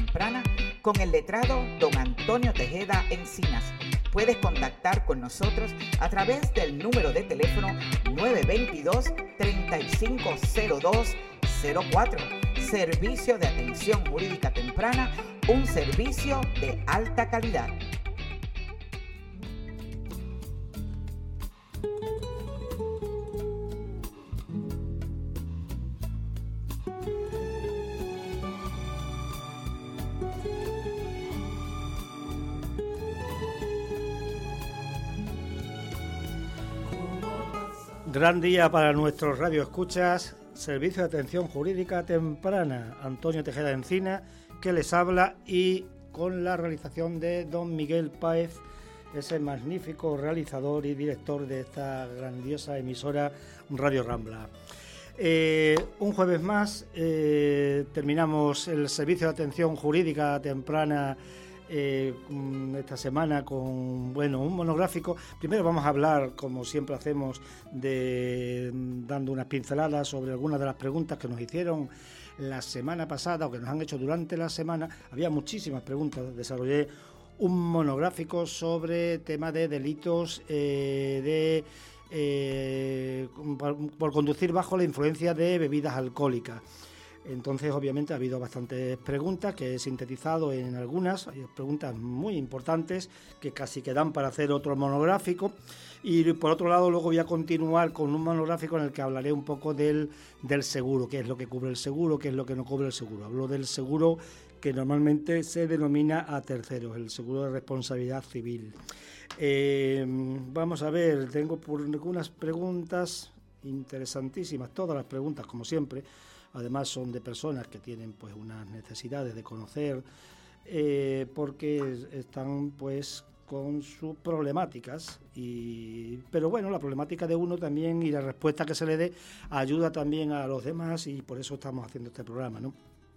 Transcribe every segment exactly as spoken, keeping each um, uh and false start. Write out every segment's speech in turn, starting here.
Temprana con el letrado don Antonio Tejeda Encinas. Puedes contactar con nosotros a través del número de teléfono nueve dos dos, tres cinco cero dos cero cuatro. Servicio de Atención Jurídica Temprana, un servicio de alta calidad. Gran día para nuestros radioescuchas. Servicio de Atención Jurídica Temprana, Antonio Tejeda Encina, que les habla, y con la realización de don Miguel Páez, ese magnífico realizador y director de esta grandiosa emisora Radio Rambla. Eh, un jueves más eh, terminamos el Servicio de Atención Jurídica Temprana Eh, esta semana con bueno un monográfico. Primero vamos a hablar, como siempre hacemos, de dando unas pinceladas sobre algunas de las preguntas que nos hicieron la semana pasada o que nos han hecho durante la semana. Había muchísimas preguntas. Desarrollé un monográfico sobre tema de delitos eh, de eh, por, por conducir bajo la influencia de bebidas alcohólicas. Entonces, obviamente, ha habido bastantes preguntas que he sintetizado en algunas, hay preguntas muy importantes que casi quedan para hacer otro monográfico. Y por otro lado, luego voy a continuar con un monográfico en el que hablaré un poco del, del seguro, qué es lo que cubre el seguro, qué es lo que no cubre el seguro. Hablo del seguro que normalmente se denomina a terceros, el seguro de responsabilidad civil. Eh, vamos a ver, tengo por algunas preguntas interesantísimas, todas las preguntas, como siempre. Además son de personas que tienen pues unas necesidades de conocer, eh, porque están pues con sus problemáticas, y pero bueno, la problemática de uno también y la respuesta que se le dé ayuda también a los demás, y por eso estamos haciendo este programa, ¿no?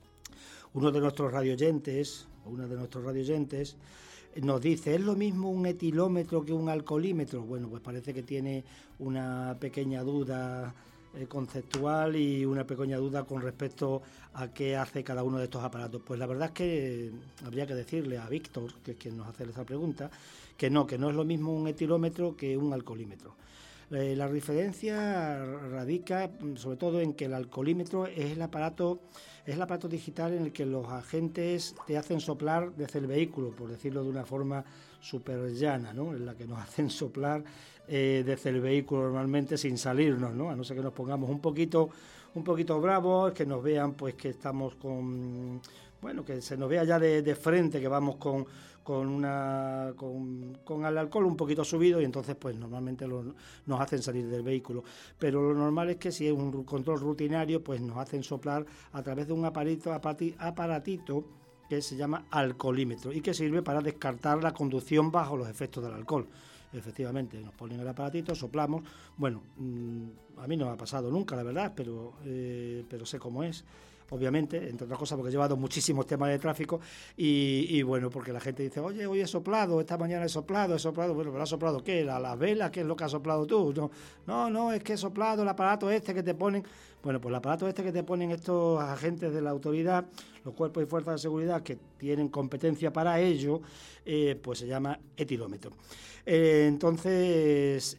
Uno de nuestros radioyentes, una de nuestros radioyentes nos dice, ¿es lo mismo un etilómetro que un alcoholímetro? Bueno, pues parece que tiene una pequeña duda Eh, conceptual y una pequeña duda con respecto a qué hace cada uno de estos aparatos. Pues la verdad es que habría que decirle a Víctor, que es quien nos hace esa pregunta, que no, que no es lo mismo un etilómetro que un alcoholímetro. Eh, la diferencia radica sobre todo en que el alcoholímetro es el aparato es el aparato digital en el que los agentes te hacen soplar desde el vehículo, por decirlo de una forma súper llana, ¿no? En la que nos hacen soplar eh, desde el vehículo normalmente sin salirnos, ¿no? A no ser que nos pongamos un poquito un poquito bravos, que nos vean pues que estamos con bueno, que se nos vea ya de, de frente que vamos con con una con, con el alcohol un poquito subido, y entonces pues normalmente lo, nos hacen salir del vehículo. Pero lo normal es que si es un control rutinario, pues nos hacen soplar a través de un aparito, aparatito que se llama alcoholímetro y que sirve para descartar la conducción bajo los efectos del alcohol. Efectivamente, nos ponen el aparatito, soplamos. Bueno, mmm, a mí no me ha pasado nunca, la verdad, pero, eh, pero sé cómo es. Obviamente, entre otras cosas porque he llevado muchísimos temas de tráfico y, y bueno, porque la gente dice, oye, hoy he soplado, esta mañana he soplado, he soplado, bueno, ¿pero has soplado qué? ¿La, la vela? ¿Qué es lo que has soplado tú? No, no, no, es que he soplado el aparato este que te ponen. Bueno, pues el aparato este que te ponen estos agentes de la autoridad, los cuerpos y fuerzas de seguridad que tienen competencia para ello, eh, pues se llama etilómetro. Eh, entonces,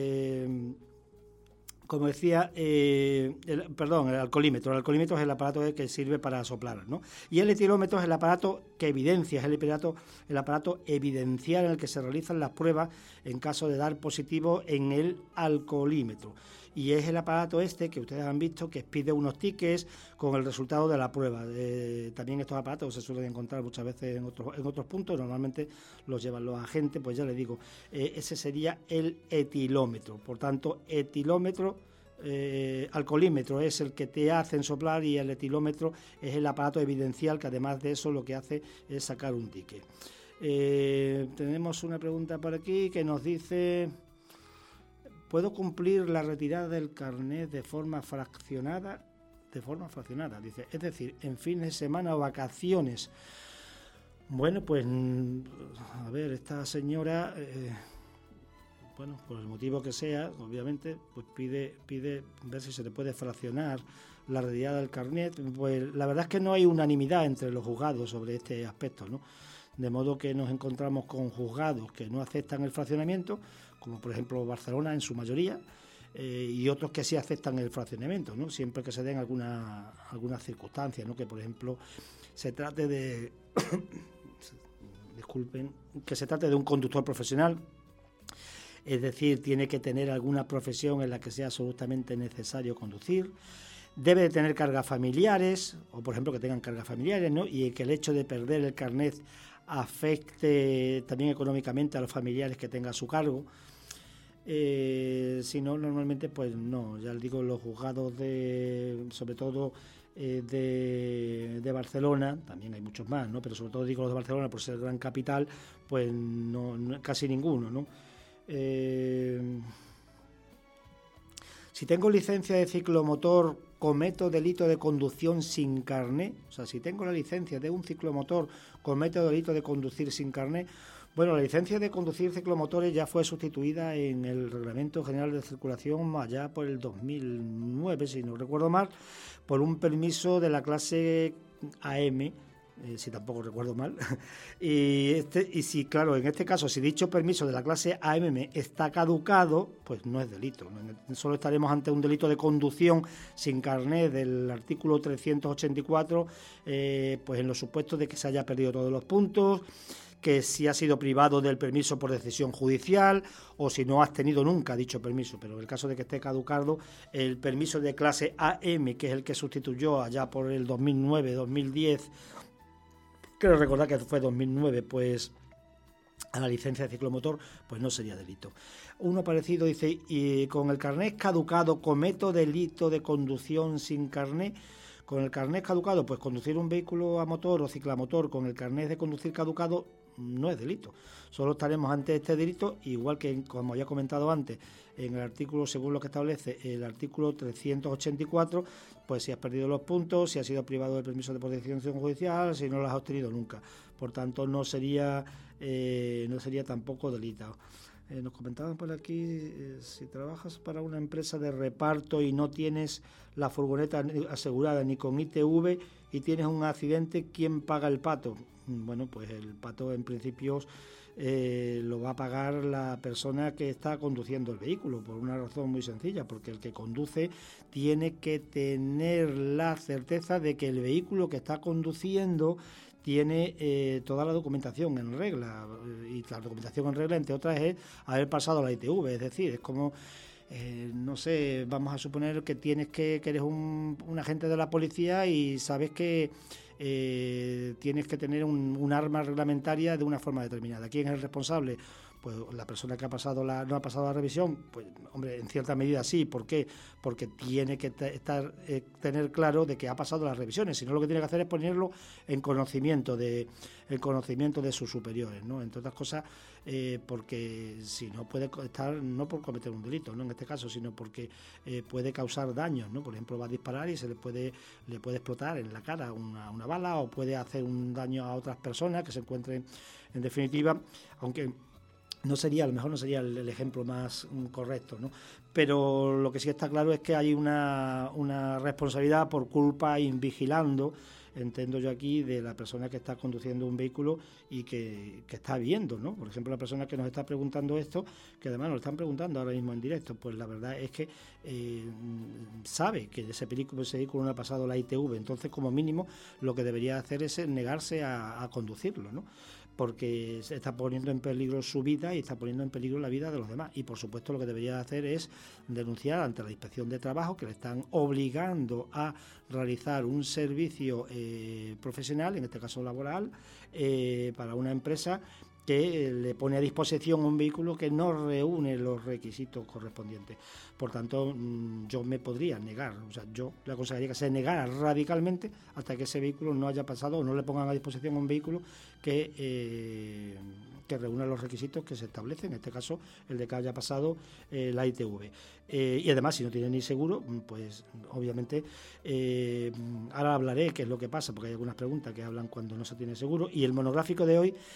eh, como decía, eh, el, perdón, el alcoholímetro. El alcoholímetro es el aparato que sirve para soplar, ¿no? Y el etilómetro es el aparato que evidencia, es el aparato, el aparato evidencial en el que se realizan las pruebas en caso de dar positivo en el alcoholímetro. Y es el aparato este que ustedes han visto que expide unos tickets con el resultado de la prueba. Eh, también estos aparatos se suelen encontrar muchas veces en otros, en otros puntos, normalmente los llevan los agentes, pues ya les digo, eh, ese sería el etilómetro. Por tanto, etilómetro, eh, alcoholímetro es el que te hacen soplar y el etilómetro es el aparato evidencial que además de eso lo que hace es sacar un ticket. Eh, tenemos una pregunta por aquí que nos dice... ¿Puedo cumplir la retirada del carnet de forma fraccionada? De forma fraccionada, dice. Es decir, en fines de semana o vacaciones. Bueno, pues, a ver, esta señora, eh, bueno, por el motivo que sea, obviamente, pues pide, pide ver si se le puede fraccionar la realidad del carnet, pues la verdad es que no hay unanimidad entre los juzgados sobre este aspecto, ¿no? De modo que nos encontramos con juzgados que no aceptan el fraccionamiento, como por ejemplo Barcelona en su mayoría, eh, y otros que sí aceptan el fraccionamiento, ¿no? Siempre que se den alguna, algunas circunstancias, ¿no? Que por ejemplo se trate de disculpen, que se trate de un conductor profesional, es decir, tiene que tener alguna profesión en la que sea absolutamente necesario conducir, debe de tener cargas familiares, o por ejemplo que tengan cargas familiares, ¿no? Y que el hecho de perder el carnet afecte también económicamente a los familiares que tenga a su cargo. Eh, si no, normalmente pues no, ya les digo, los juzgados de, sobre todo eh, de, de Barcelona, también hay muchos más, ¿no? Pero sobre todo digo los de Barcelona por ser gran capital, pues no, no casi ninguno, ¿no? Eh, si tengo licencia de ciclomotor, cometo delito de conducción sin carné. O sea, si tengo la licencia de un ciclomotor, cometo delito de conducir sin carné. Bueno, la licencia de conducir ciclomotores ya fue sustituida en el Reglamento General de Circulación allá por el dos mil nueve, si no recuerdo mal, por un permiso de la clase A M, eh, si tampoco recuerdo mal. y, este, y si, claro, en este caso, si dicho permiso de la clase A M está caducado, pues no es delito, ¿no? Solo estaremos ante un delito de conducción sin carnet del artículo trescientos ochenta y cuatro, eh, pues en los supuestos de que se haya perdido todos los puntos, que si ha sido privado del permiso por decisión judicial o si no has tenido nunca dicho permiso, pero en el caso de que esté caducado el permiso de clase A M, que es el que sustituyó allá por el dos mil nueve, dos mil diez, creo recordar que fue dos mil nueve, pues a la licencia de ciclomotor, pues no sería delito. Uno parecido dice, y con el carnet caducado cometo delito de conducción sin carnet. Con el carnet caducado, pues conducir un vehículo a motor o ciclamotor con el carnet de conducir caducado no es delito. Solo estaremos ante este delito, igual que, como ya he comentado antes, en el artículo, según lo que establece el artículo trescientos ochenta y cuatro, pues si has perdido los puntos, si has sido privado del permiso de protección judicial, si no lo has obtenido nunca. Por tanto, no sería, eh, no sería tampoco delito. Eh, nos comentaban por aquí, eh, si trabajas para una empresa de reparto y no tienes la furgoneta asegurada ni con I T V y tienes un accidente, ¿quién paga el pato? Bueno, pues el pato en principio eh, lo va a pagar la persona que está conduciendo el vehículo, por una razón muy sencilla, porque el que conduce tiene que tener la certeza de que el vehículo que está conduciendo tiene eh, toda la documentación en regla, y la documentación en regla, entre otras, es haber pasado la I T V, es decir, es como, eh, no sé, vamos a suponer que tienes que, que eres un, un agente de la policía y sabes que eh, tienes que tener un, un arma reglamentaria de una forma determinada. ¿Quién es el responsable? Pues la persona que ha pasado la, no ha pasado la revisión, pues hombre, en cierta medida sí. ¿Por qué? Porque tiene que t- estar eh, tener claro de que ha pasado las revisiones. Si no, lo que tiene que hacer es ponerlo en conocimiento de en conocimiento de sus superiores, ¿no? Entre otras cosas, eh, porque si no puede estar, no por cometer un delito, no en este caso, sino porque eh, puede causar daños, ¿no? Por ejemplo, va a disparar y se le puede le puede explotar en la cara una, una bala, o puede hacer un daño a otras personas que se encuentren, en definitiva, aunque no sería, a lo mejor no sería el, el ejemplo más um, correcto, ¿no? Pero lo que sí está claro es que hay una, una responsabilidad por culpa invigilando, entiendo yo aquí, de la persona que está conduciendo un vehículo y que, que está viendo, ¿no? Por ejemplo, la persona que nos está preguntando esto, que además nos lo están preguntando ahora mismo en directo, pues la verdad es que eh, sabe que ese, película, ese vehículo no ha pasado la I T V, entonces como mínimo lo que debería hacer es negarse a, a conducirlo, ¿no? Porque se está poniendo en peligro su vida y está poniendo en peligro la vida de los demás. Y por supuesto lo que debería hacer es denunciar ante la Inspección de Trabajo, que le están obligando a realizar un servicio eh, profesional, en este caso laboral, eh, para una empresa que le pone a disposición un vehículo que no reúne los requisitos correspondientes. Por tanto, yo me podría negar, o sea, yo le aconsejaría que se negara radicalmente hasta que ese vehículo no haya pasado, o no le pongan a disposición un vehículo que, eh, que reúna los requisitos que se establecen, en este caso el de que haya pasado eh, la I T V. Eh, y además, si no tiene ni seguro, pues obviamente, eh, ahora hablaré qué es lo que pasa, porque hay algunas preguntas que hablan cuando no se tiene seguro, y el monográfico de hoy,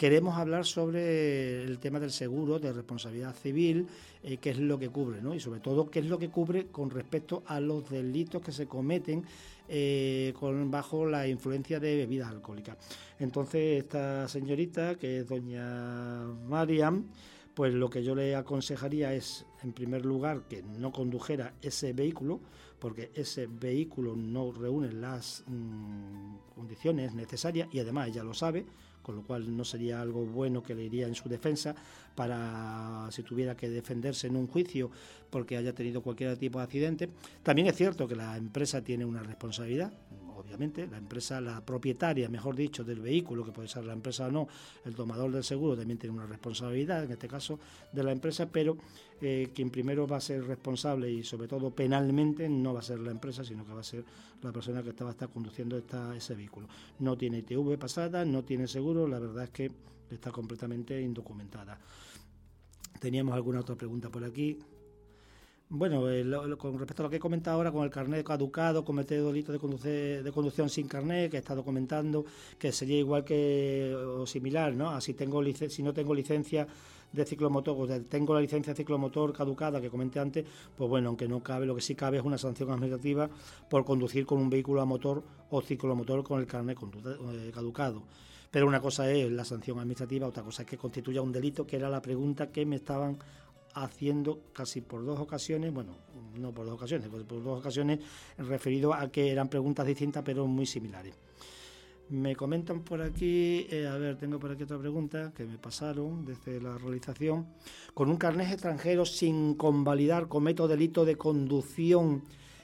queremos hablar sobre el tema del seguro de responsabilidad civil, eh, qué es lo que cubre, ¿no? Y sobre todo qué es lo que cubre con respecto a los delitos que se cometen eh, con, bajo la influencia de bebidas alcohólicas. Entonces esta señorita, que es doña Mariam, pues lo que yo le aconsejaría es, en primer lugar, que no condujera ese vehículo, porque ese vehículo no reúne las mmm, condiciones necesarias y además ella lo sabe, con lo cual no sería algo bueno que le iría en su defensa para si tuviera que defenderse en un juicio porque haya tenido cualquier tipo de accidente. También es cierto que la empresa tiene una responsabilidad, obviamente, la empresa, la propietaria, mejor dicho, del vehículo, que puede ser la empresa o no, el tomador del seguro también tiene una responsabilidad, en este caso de la empresa, pero eh, quien primero va a ser responsable y sobre todo penalmente no va a ser la empresa, sino que va a ser la persona que estaba está conduciendo esta, ese vehículo. No tiene I T V pasada, no tiene seguro, la verdad es que está completamente indocumentada. Teníamos alguna otra pregunta por aquí. Bueno, eh, lo, lo, con respecto a lo que he comentado ahora con el carnet caducado, cometer delito de, conduce, de conducción sin carnet, que he estado comentando, que sería igual que o similar, ¿no? Así tengo licen- si no tengo licencia de ciclomotor, o sea, tengo la licencia de ciclomotor caducada que comenté antes, pues bueno, aunque no cabe, lo que sí cabe es una sanción administrativa por conducir con un vehículo a motor o ciclomotor con el carnet eh, caducado. Pero una cosa es la sanción administrativa, otra cosa es que constituya un delito, que era la pregunta que me estaban haciendo casi por dos ocasiones, bueno, no por dos ocasiones, por dos ocasiones referido a que eran preguntas distintas pero muy similares. Me comentan por aquí, eh, a ver, tengo por aquí otra pregunta que me pasaron desde la realización. Con un carnet extranjero sin convalidar, cometo delito de conducción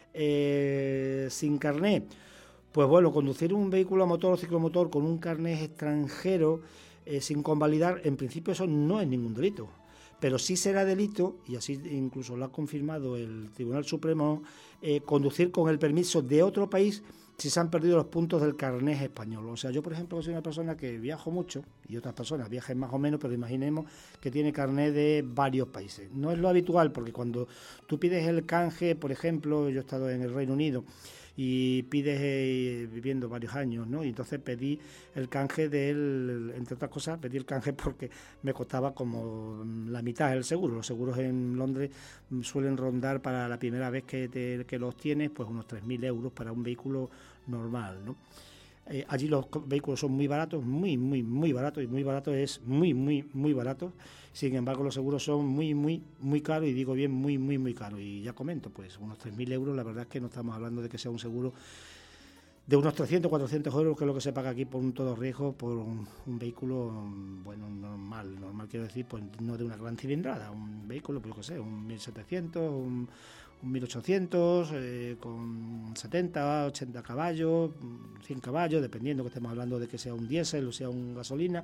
eh, sin carnet. Pues bueno, conducir un vehículo a motor o ciclomotor con un carnet extranjero eh, sin convalidar, en principio eso no es ningún delito. Pero sí será delito, y así incluso lo ha confirmado el Tribunal Supremo, eh, conducir con el permiso de otro país si se han perdido los puntos del carnet español. O sea, yo, por ejemplo, soy una persona que viajo mucho, y otras personas viajan más o menos, pero imaginemos que tiene carnet de varios países. No es lo habitual, porque cuando tú pides el canje, por ejemplo, yo he estado en el Reino Unido, y pides, eh, viviendo varios años, ¿no? Y entonces pedí el canje del, entre otras cosas, pedí el canje porque me costaba como la mitad del seguro. Los seguros en Londres suelen rondar para la primera vez que, te, que los tienes, pues unos tres mil euros para un vehículo normal, ¿no? Eh, allí los vehículos son muy baratos, muy, muy, muy baratos, y muy barato es muy, muy, muy barato. Sin embargo, los seguros son muy, muy, muy caros, y digo bien, muy, muy, muy caros. Y ya comento, pues unos tres mil euros, la verdad es que no estamos hablando de que sea un seguro de unos trescientos, cuatrocientos euros, que es lo que se paga aquí por un todo riesgo, por un, un vehículo, bueno, normal, normal quiero decir, pues no de una gran cilindrada, un vehículo, pues yo qué sé, un mil setecientos, un... un mil ochocientos eh, con setenta, ochenta caballos, cien caballos, dependiendo que estemos hablando de que sea un diésel o sea un gasolina.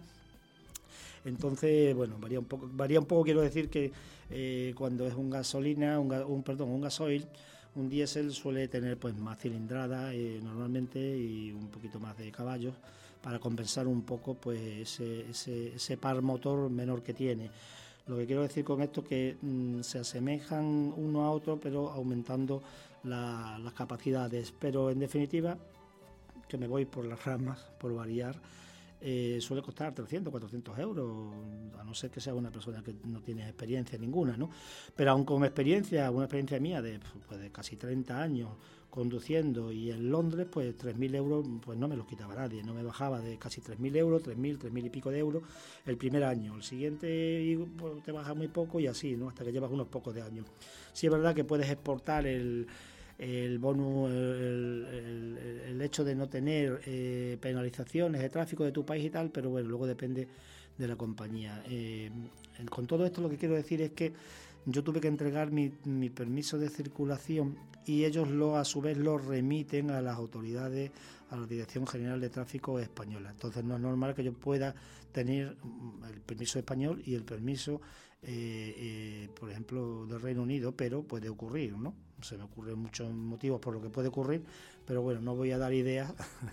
Entonces, bueno, varía un poco, varía un poco quiero decir que eh, cuando es un gasolina, un, un perdón, un gasoil, un diésel suele tener pues más cilindrada eh, normalmente y un poquito más de caballos para compensar un poco pues ese, ese, ese par motor menor que tiene. Lo que quiero decir con esto es que mmm, se asemejan uno a otro, pero aumentando la, las capacidades. Pero en definitiva, que me voy por las ramas, por variar, eh, suele costar trescientos, cuatrocientos euros, a no ser que sea una persona que no tiene experiencia ninguna, ¿no? Pero aún con experiencia, una experiencia mía de, pues, de casi treinta años, conduciendo, y en Londres pues tres mil euros pues no me los quitaba nadie, no me bajaba de casi tres mil euros, tres mil, tres mil y pico de euros el primer año, el siguiente pues, te baja muy poco y así, ¿no? Hasta que llevas unos pocos de años. Sí es verdad que puedes exportar el, el bonus, el, el, el hecho de no tener eh, penalizaciones de tráfico de tu país y tal, pero bueno, luego depende de la compañía. Eh, con todo esto lo que quiero decir es que yo tuve que entregar mi, mi permiso de circulación y ellos lo a su vez lo remiten a las autoridades, a la Dirección General de Tráfico Española. Entonces no es normal que yo pueda tener el permiso español y el permiso, eh, eh, por ejemplo, del Reino Unido, pero puede ocurrir, ¿no? Se me ocurren muchos motivos por lo que puede ocurrir, pero bueno, no voy a dar ideas,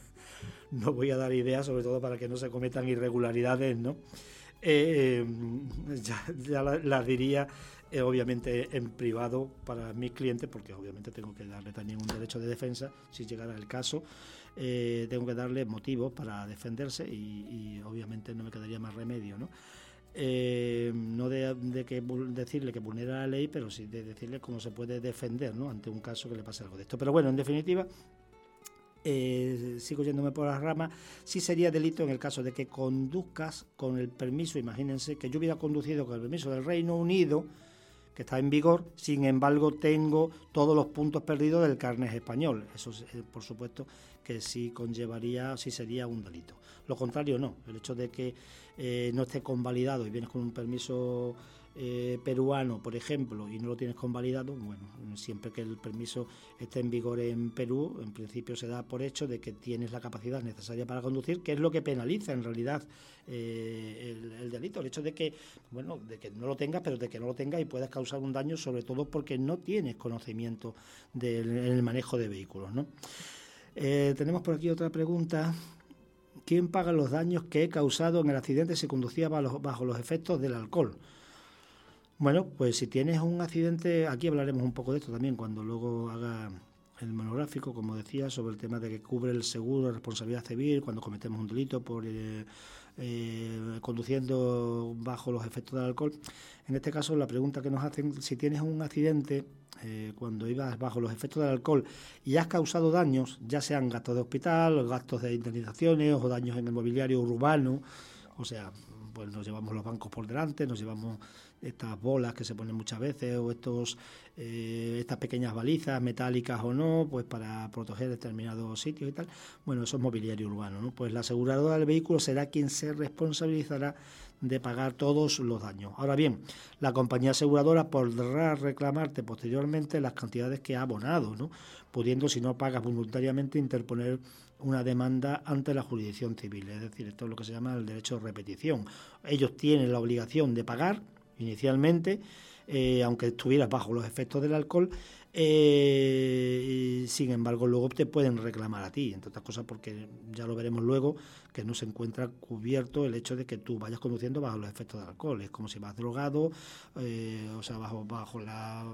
no voy a dar ideas, sobre todo para que no se cometan irregularidades, ¿no? Eh, ya, ya las la diría eh, obviamente en privado para mis clientes, porque obviamente tengo que darle también un derecho de defensa si llegara el caso, eh, tengo que darle motivos para defenderse y, y obviamente no me quedaría más remedio, ¿no? Eh, no de, de que decirle que vulnera la ley, pero sí de decirle cómo se puede defender, ¿no?, ante un caso que le pase algo de esto. Pero bueno, en definitiva, eh, sigo yéndome por las ramas. Sí sería delito en el caso de que conduzcas con el permiso, imagínense que yo hubiera conducido con el permiso del Reino Unido, que está en vigor, sin embargo tengo todos los puntos perdidos del carnet español. Eso, eh, por supuesto, que sí conllevaría, sí sería un delito. Lo contrario no, el hecho de que eh, no esté convalidado y vienes con un permiso eh, peruano, por ejemplo, y no lo tienes convalidado, bueno, siempre que el permiso esté en vigor en Perú, en principio se da por hecho de que tienes la capacidad necesaria para conducir, que es lo que penaliza en realidad eh, el, el delito, el hecho de que, bueno, de que no lo tengas, pero de que no lo tengas y puedas causar un daño, sobre todo porque no tienes conocimiento del el manejo de vehículos, ¿no? Eh, tenemos por aquí otra pregunta. ¿Quién paga los daños que he causado en el accidente si conducía bajo, bajo los efectos del alcohol? Bueno, pues si tienes un accidente, aquí hablaremos un poco de esto también cuando luego haga el monográfico, como decía, sobre el tema de que cubre el seguro de responsabilidad civil cuando cometemos un delito por eh, eh, conduciendo bajo los efectos del alcohol. En este caso, la pregunta que nos hacen, si tienes un accidente eh, cuando ibas bajo los efectos del alcohol y has causado daños, ya sean gastos de hospital, gastos de indemnizaciones o daños en el mobiliario urbano, o sea, pues nos llevamos los bancos por delante, nos llevamos estas bolas que se ponen muchas veces o estos eh, estas pequeñas balizas metálicas o no, pues para proteger determinados sitios y tal. Bueno, eso es mobiliario urbano, ¿no? Pues la aseguradora del vehículo será quien se responsabilizará de pagar todos los daños. Ahora bien, la compañía aseguradora podrá reclamarte posteriormente las cantidades que ha abonado, ¿no?, pudiendo, si no pagas voluntariamente, interponer una demanda ante la jurisdicción civil. Es decir, esto es lo que se llama el derecho de repetición. Ellos tienen la obligación de pagar inicialmente, eh, aunque estuvieras bajo los efectos del alcohol, eh, y, sin embargo luego te pueden reclamar a ti, entre otras cosas porque ya lo veremos luego, que no se encuentra cubierto el hecho de que tú vayas conduciendo bajo los efectos del alcohol. Es como si vas drogado, eh, o sea, bajo, bajo la...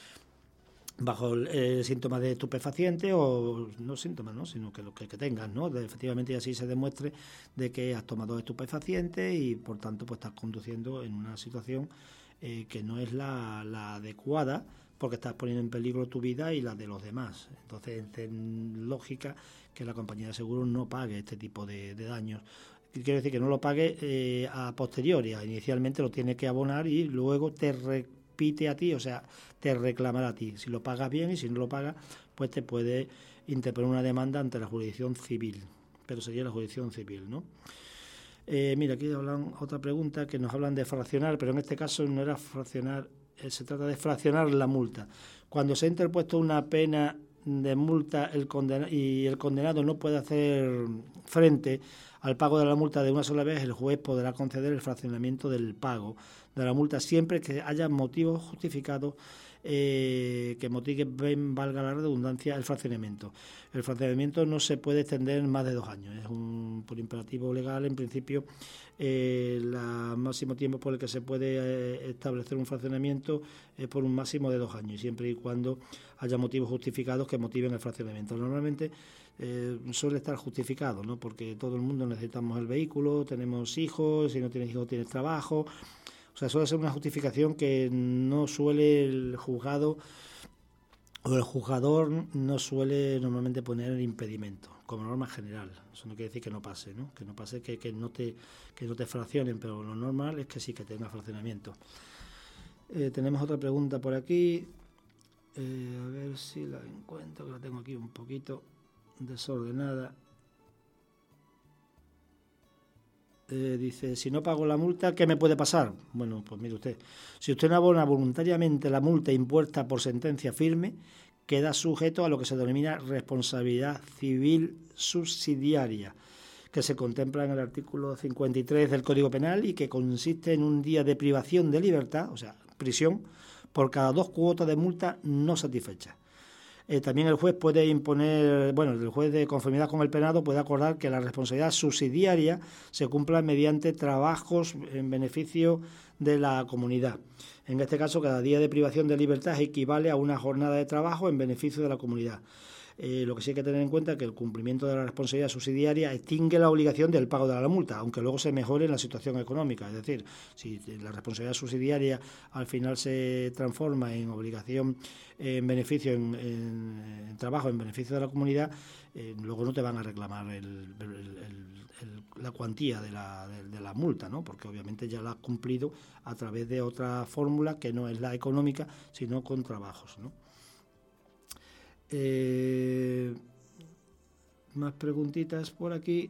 bajo el eh, síntoma de estupefaciente o no síntomas, ¿no?, sino que lo que, que tengas, ¿no?, de, efectivamente, y así se demuestre de que has tomado estupefacientes y por tanto pues estás conduciendo en una situación eh, que no es la, la adecuada, porque estás poniendo en peligro tu vida y la de los demás. Entonces es lógica que la compañía de seguros no pague este tipo de, de daños. Quiero decir que no lo pague eh, a posteriori, inicialmente lo tiene que abonar y luego te repite a ti, o sea, te reclamará a ti. Si lo pagas bien, y si no lo pagas, pues te puede interponer una demanda ante la jurisdicción civil, pero sería la jurisdicción civil, ¿no? Eh, mira, aquí hablan otra pregunta, que nos hablan de fraccionar, pero en este caso no era fraccionar, eh, se trata de fraccionar la multa. Cuando se ha interpuesto una pena de multa el condena- y el condenado no puede hacer frente al pago de la multa de una sola vez, el juez podrá conceder el fraccionamiento del pago de la multa siempre que haya motivos justificados eh, que motiven, valga la redundancia, el fraccionamiento. El fraccionamiento no se puede extender en más de dos años. Es un por imperativo legal, en principio, eh, el máximo tiempo por el que se puede eh, establecer un fraccionamiento es por un máximo de dos años, siempre y cuando haya motivos justificados que motiven el fraccionamiento. Normalmente eh, suele estar justificado, ¿no?, porque todo el mundo necesitamos el vehículo, tenemos hijos, si no tienes hijos tienes trabajo. O sea, suele ser una justificación que no suele el juzgado o el juzgador no suele normalmente poner impedimento, como norma general. Eso no quiere decir que no pase, ¿no? Que no pase que, que no te que no te fraccionen, pero lo normal es que sí que tenga fraccionamiento. Eh, tenemos otra pregunta por aquí. Eh, a ver si la encuentro, que la tengo aquí un poquito desordenada. Eh, dice, si no pago la multa, ¿qué me puede pasar? Bueno, pues mire usted, si usted no abona voluntariamente la multa impuesta por sentencia firme, queda sujeto a lo que se denomina responsabilidad civil subsidiaria, que se contempla en el artículo cincuenta y tres del Código Penal y que consiste en un día de privación de libertad, o sea, prisión, por cada dos cuotas de multa no satisfechas. Eh, también el juez puede imponer, bueno, el juez de conformidad con el penado puede acordar que la responsabilidad subsidiaria se cumpla mediante trabajos en beneficio de la comunidad. En este caso, cada día de privación de libertad equivale a una jornada de trabajo en beneficio de la comunidad. Eh, lo que sí hay que tener en cuenta es que el cumplimiento de la responsabilidad subsidiaria extingue la obligación del pago de la multa, aunque luego se mejore la situación económica. Es decir, si la responsabilidad subsidiaria al final se transforma en obligación, en beneficio, en, en, en trabajo, en beneficio de la comunidad, eh, luego no te van a reclamar el, el, el, el, la cuantía de la, de, de la multa, ¿no? Porque obviamente ya la has cumplido a través de otra fórmula que no es la económica, sino con trabajos, ¿no? Eh, más preguntitas por aquí.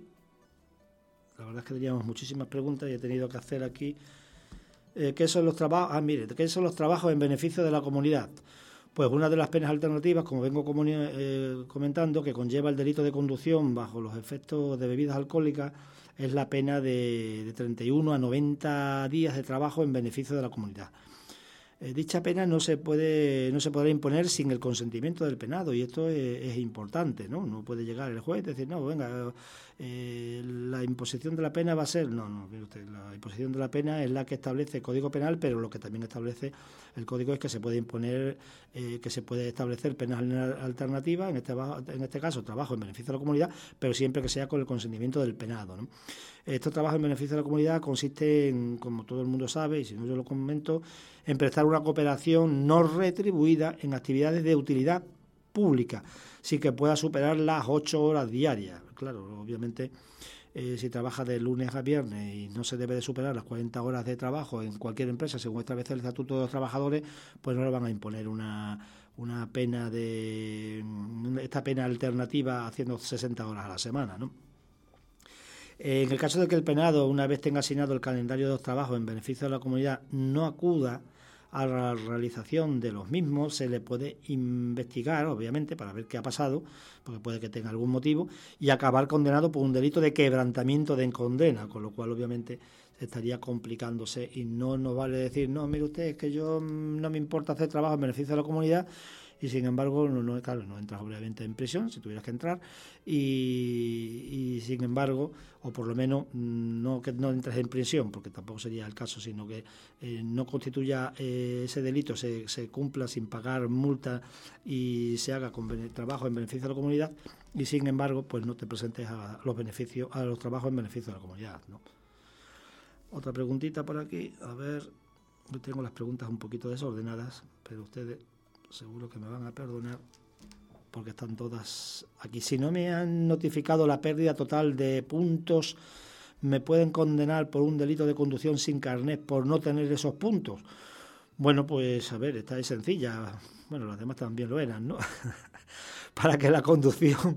La verdad es que teníamos muchísimas preguntas y he tenido que hacer aquí. Eh, ¿Qué son los trabajos? Ah, mire, ¿qué son los trabajos en beneficio de la comunidad? Pues una de las penas alternativas, como vengo eh, comentando, que conlleva el delito de conducción bajo los efectos de bebidas alcohólicas, es la pena de, de treinta y uno a noventa días de trabajo en beneficio de la comunidad. Eh, dicha pena no se puede no se podrá imponer sin el consentimiento del penado, y esto es, es importante, ¿no? No puede llegar el juez y decir, no, venga, eh, la imposición de la pena va a ser... No, no, mire usted, la imposición de la pena es la que establece el Código Penal, pero lo que también establece el Código es que se puede imponer, eh, que se puede establecer penas alternativas, en este, en este caso trabajo en beneficio de la comunidad, pero siempre que sea con el consentimiento del penado, ¿no? Estos trabajos en beneficio de la comunidad consiste en, como todo el mundo sabe, y si no yo lo comento, en prestar una cooperación no retribuida en actividades de utilidad pública, sin que pueda superar las ocho horas diarias. Claro, obviamente, eh, si trabaja de lunes a viernes y no se debe de superar las cuarenta horas de trabajo en cualquier empresa, según establece el Estatuto de los Trabajadores, pues no le van a imponer una, una pena de esta pena alternativa haciendo sesenta horas a la semana, ¿no? En el caso de que el penado, una vez tenga asignado el calendario de los trabajos en beneficio de la comunidad, no acuda a la realización de los mismos, se le puede investigar, obviamente, para ver qué ha pasado, porque puede que tenga algún motivo, y acabar condenado por un delito de quebrantamiento de condena, con lo cual, obviamente, estaría complicándose, y no nos vale decir, no, mire usted, es que yo no me importa hacer trabajo en beneficio de la comunidad, y sin embargo, no, no, claro, no entras obviamente en prisión, si tuvieras que entrar, y, y sin embargo, o por lo menos no que no entres en prisión, porque tampoco sería el caso, sino que eh, no constituya eh, ese delito, se, se cumpla sin pagar multa y se haga con trabajo en beneficio de la comunidad, y sin embargo, pues no te presentes a los beneficios, a los trabajos en beneficio de la comunidad, ¿no? Otra preguntita por aquí, a ver, yo tengo las preguntas un poquito desordenadas, pero ustedes seguro que me van a perdonar porque están todas aquí. Si no me han notificado la pérdida total de puntos, ¿me pueden condenar por un delito de conducción sin carnet por no tener esos puntos? Bueno, pues a ver, esta es sencilla. Bueno, las demás también lo eran, ¿no? Para que la conducción...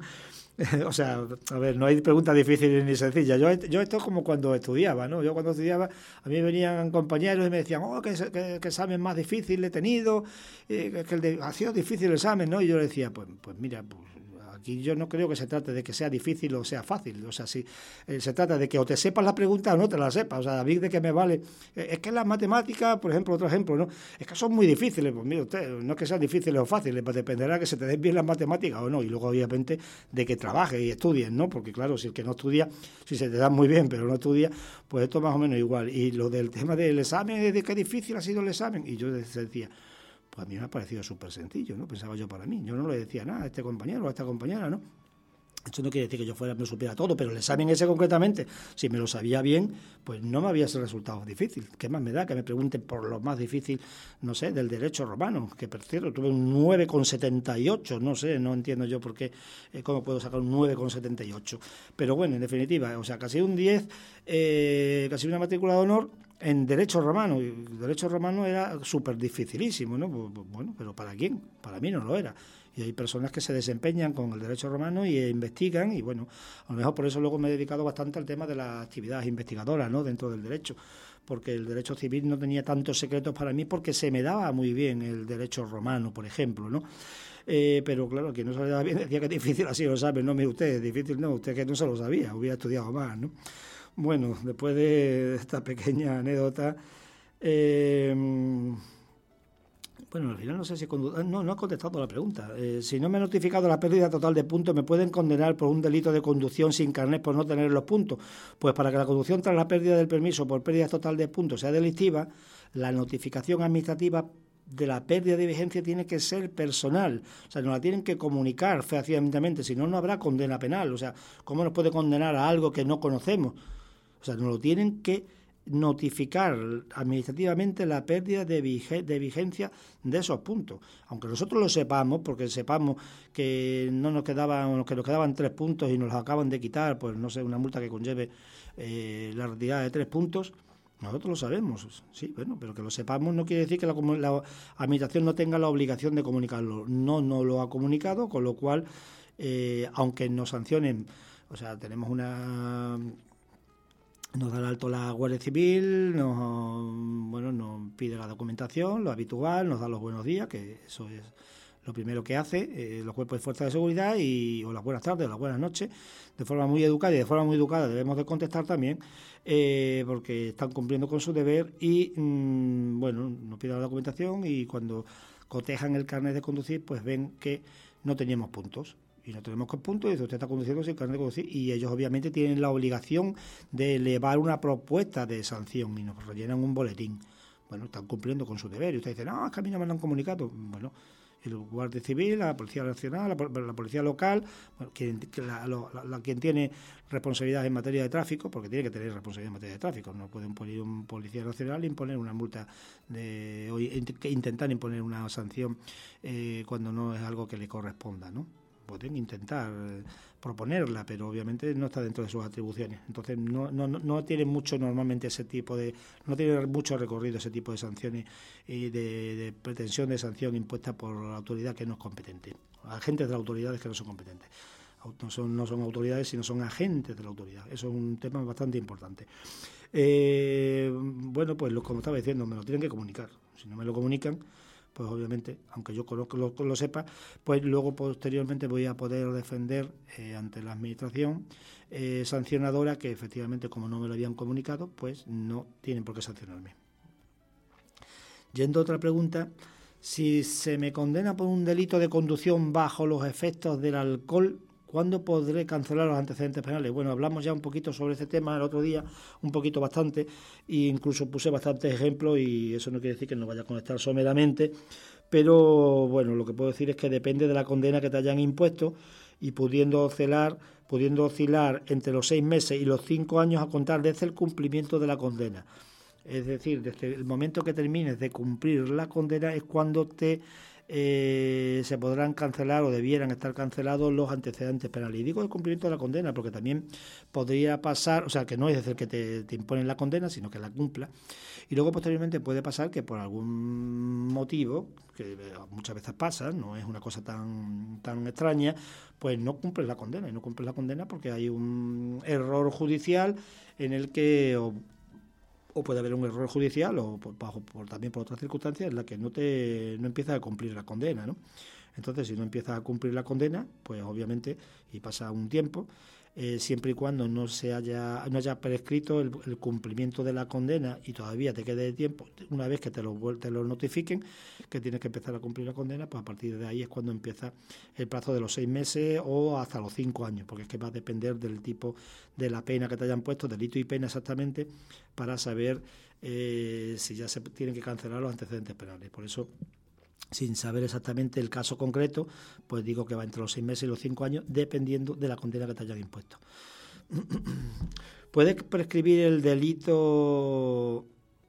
O sea, a ver, no hay preguntas difíciles ni sencillas. Yo, yo esto es como cuando estudiaba, ¿no? Yo cuando estudiaba, a mí venían compañeros y me decían, oh, que, que, que examen más difícil he tenido, eh, que el de, ha sido difícil el examen, ¿no? Y yo le decía, pues, pues mira, pues aquí yo no creo que se trate de que sea difícil o sea fácil. O sea, si eh, se trata de que o te sepas la pregunta o no te la sepas. O sea, a mí de que me vale. Eh, es que las matemáticas, por ejemplo, otro ejemplo, ¿no? Es que son muy difíciles. Pues mire usted, no es que sean difíciles o fáciles, pues dependerá que se te den bien las matemáticas o no. Y luego, obviamente, de que trabajes y estudies, ¿no? Porque, claro, si el que no estudia, si se te da muy bien, pero no estudia, pues esto más o menos igual. Y lo del tema del examen, de qué difícil ha sido el examen. Y yo decía, pues a mí me ha parecido súper sencillo, ¿no? Pensaba yo para mí. Yo no le decía nada a este compañero o a esta compañera, ¿no? Esto no quiere decir que yo fuera me lo supiera todo, pero el examen ese concretamente, si me lo sabía bien, pues no me había resultado difícil. ¿Qué más me da que me pregunten por lo más difícil, no sé, del derecho romano? Que, por cierto, tuve un nueve coma setenta y ocho, no sé, no entiendo yo por qué, eh, cómo puedo sacar un nueve coma setenta y ocho. Pero bueno, en definitiva, o sea, casi un diez, eh, casi una matrícula de honor en derecho romano. Y el derecho romano era súper dificilísimo, ¿no? Bueno, pero ¿para quién? Para mí no lo era. Y hay personas que se desempeñan con el derecho romano y investigan, y bueno, a lo mejor por eso luego me he dedicado bastante al tema de las actividades investigadoras, ¿no?, dentro del derecho, porque el derecho civil no tenía tantos secretos para mí porque se me daba muy bien el derecho romano, por ejemplo, ¿no? Eh, pero claro, quien no se le daba bien decía que es difícil, así lo sabe, no, mire usted, es difícil, no, usted que no se lo sabía, hubiera estudiado más, ¿no? Bueno, después de esta pequeña anécdota, eh, bueno, al final no sé si... Condu- no, no ha contestado la pregunta. Eh, si no me ha notificado la pérdida total de puntos, ¿me pueden condenar por un delito de conducción sin carnet por no tener los puntos? Pues para que la conducción tras la pérdida del permiso por pérdida total de puntos sea delictiva, la notificación administrativa de la pérdida de vigencia tiene que ser personal, o sea, nos la tienen que comunicar fehacientemente, si no, no habrá condena penal. O sea, ¿cómo nos puede condenar a algo que no conocemos? O sea, nos lo tienen que notificar administrativamente la pérdida de, vige, de vigencia de esos puntos, aunque nosotros lo sepamos, porque sepamos que no nos quedaban, que nos quedaban tres puntos y nos los acaban de quitar, pues no sé, una multa que conlleve eh, la retirada de tres puntos. Nosotros lo sabemos, sí, bueno, pero que lo sepamos no quiere decir que la, la administración no tenga la obligación de comunicarlo. No, no lo ha comunicado, con lo cual, eh, aunque nos sancionen, o sea, tenemos una... Nos da el alto la Guardia Civil, nos, bueno, nos pide la documentación, lo habitual, nos da los buenos días, que eso es lo primero que hace eh, los cuerpos de fuerza de seguridad, y o las buenas tardes o las buenas noches, de forma muy educada, y de forma muy educada debemos de contestar también, eh, porque están cumpliendo con su deber y, mmm, bueno, nos piden la documentación, y cuando cotejan el carnet de conducir, pues ven que no teníamos puntos. Y no tenemos puntos, y usted está conduciendo sin carnet de conducir, y ellos obviamente tienen la obligación de elevar una propuesta de sanción y nos rellenan un boletín. Bueno, están cumpliendo con su deber, y usted dice, no, es que a mí no me lo han comunicado. Bueno, el Guardia Civil, la Policía Nacional, la, la Policía Local, bueno, quien, la, la, la, quien tiene responsabilidad en materia de tráfico, porque tiene que tener responsabilidad en materia de tráfico, no pueden poner un Policía Nacional e imponer una multa, de, o intentar imponer una sanción eh, cuando no es algo que le corresponda, ¿no? Pueden intentar eh, proponerla, pero obviamente no está dentro de sus atribuciones. Entonces no, no, no tiene mucho normalmente ese tipo de, no tiene mucho recorrido ese tipo de sanciones y de, de pretensión de sanción impuesta por la autoridad que no es competente, agentes de las autoridades que no son competentes. No son, no son autoridades, sino son agentes de la autoridad. Eso es un tema bastante importante. Eh, bueno, pues lo, como estaba diciendo, me lo tienen que comunicar. Si no me lo comunican, pues obviamente, aunque yo conozco, lo, lo sepa, pues luego posteriormente voy a poder defender eh, ante la administración eh, sancionadora, que efectivamente, como no me lo habían comunicado, pues no tienen por qué sancionarme. Yendo a otra pregunta, si se me condena por un delito de conducción bajo los efectos del alcohol, ¿cuándo podré cancelar los antecedentes penales? Bueno, hablamos ya un poquito sobre este tema el otro día, un poquito bastante, e incluso puse bastantes ejemplos, y eso no quiere decir que no vaya a conectar someramente, pero bueno, lo que puedo decir es que depende de la condena que te hayan impuesto, y pudiendo oscilar, pudiendo oscilar entre los seis meses y los cinco años a contar desde el cumplimiento de la condena. Es decir, desde el momento que termines de cumplir la condena es cuando te eh, se podrán cancelar o debieran estar cancelados los antecedentes penales. Y digo el cumplimiento de la condena porque también podría pasar, o sea, que no es desde el que te, te imponen la condena, sino que la cumpla. Y luego posteriormente puede pasar que por algún motivo, que muchas veces pasa, no es una cosa tan, tan extraña, pues no cumples la condena. Y no cumples la condena porque hay un error judicial en el que... O, o puede haber un error judicial o por, bajo, por, también por otras circunstancias en las que no te no empiezas a cumplir la condena, ¿no? Entonces, si no empiezas a cumplir la condena, pues obviamente, y pasa un tiempo, eh, siempre y cuando no se haya no haya prescrito el, el cumplimiento de la condena y todavía te quede tiempo, una vez que te lo, te lo notifiquen, que tienes que empezar a cumplir la condena, pues a partir de ahí es cuando empieza el plazo de los seis meses o hasta los cinco años, porque es que va a depender del tipo de la pena que te hayan puesto, delito y pena exactamente, para saber eh, si ya se tienen que cancelar los antecedentes penales. Por eso, sin saber exactamente el caso concreto, pues digo que va entre los seis meses y los cinco años, dependiendo de la condena que te hayan impuesto. ¿Puede prescribir el delito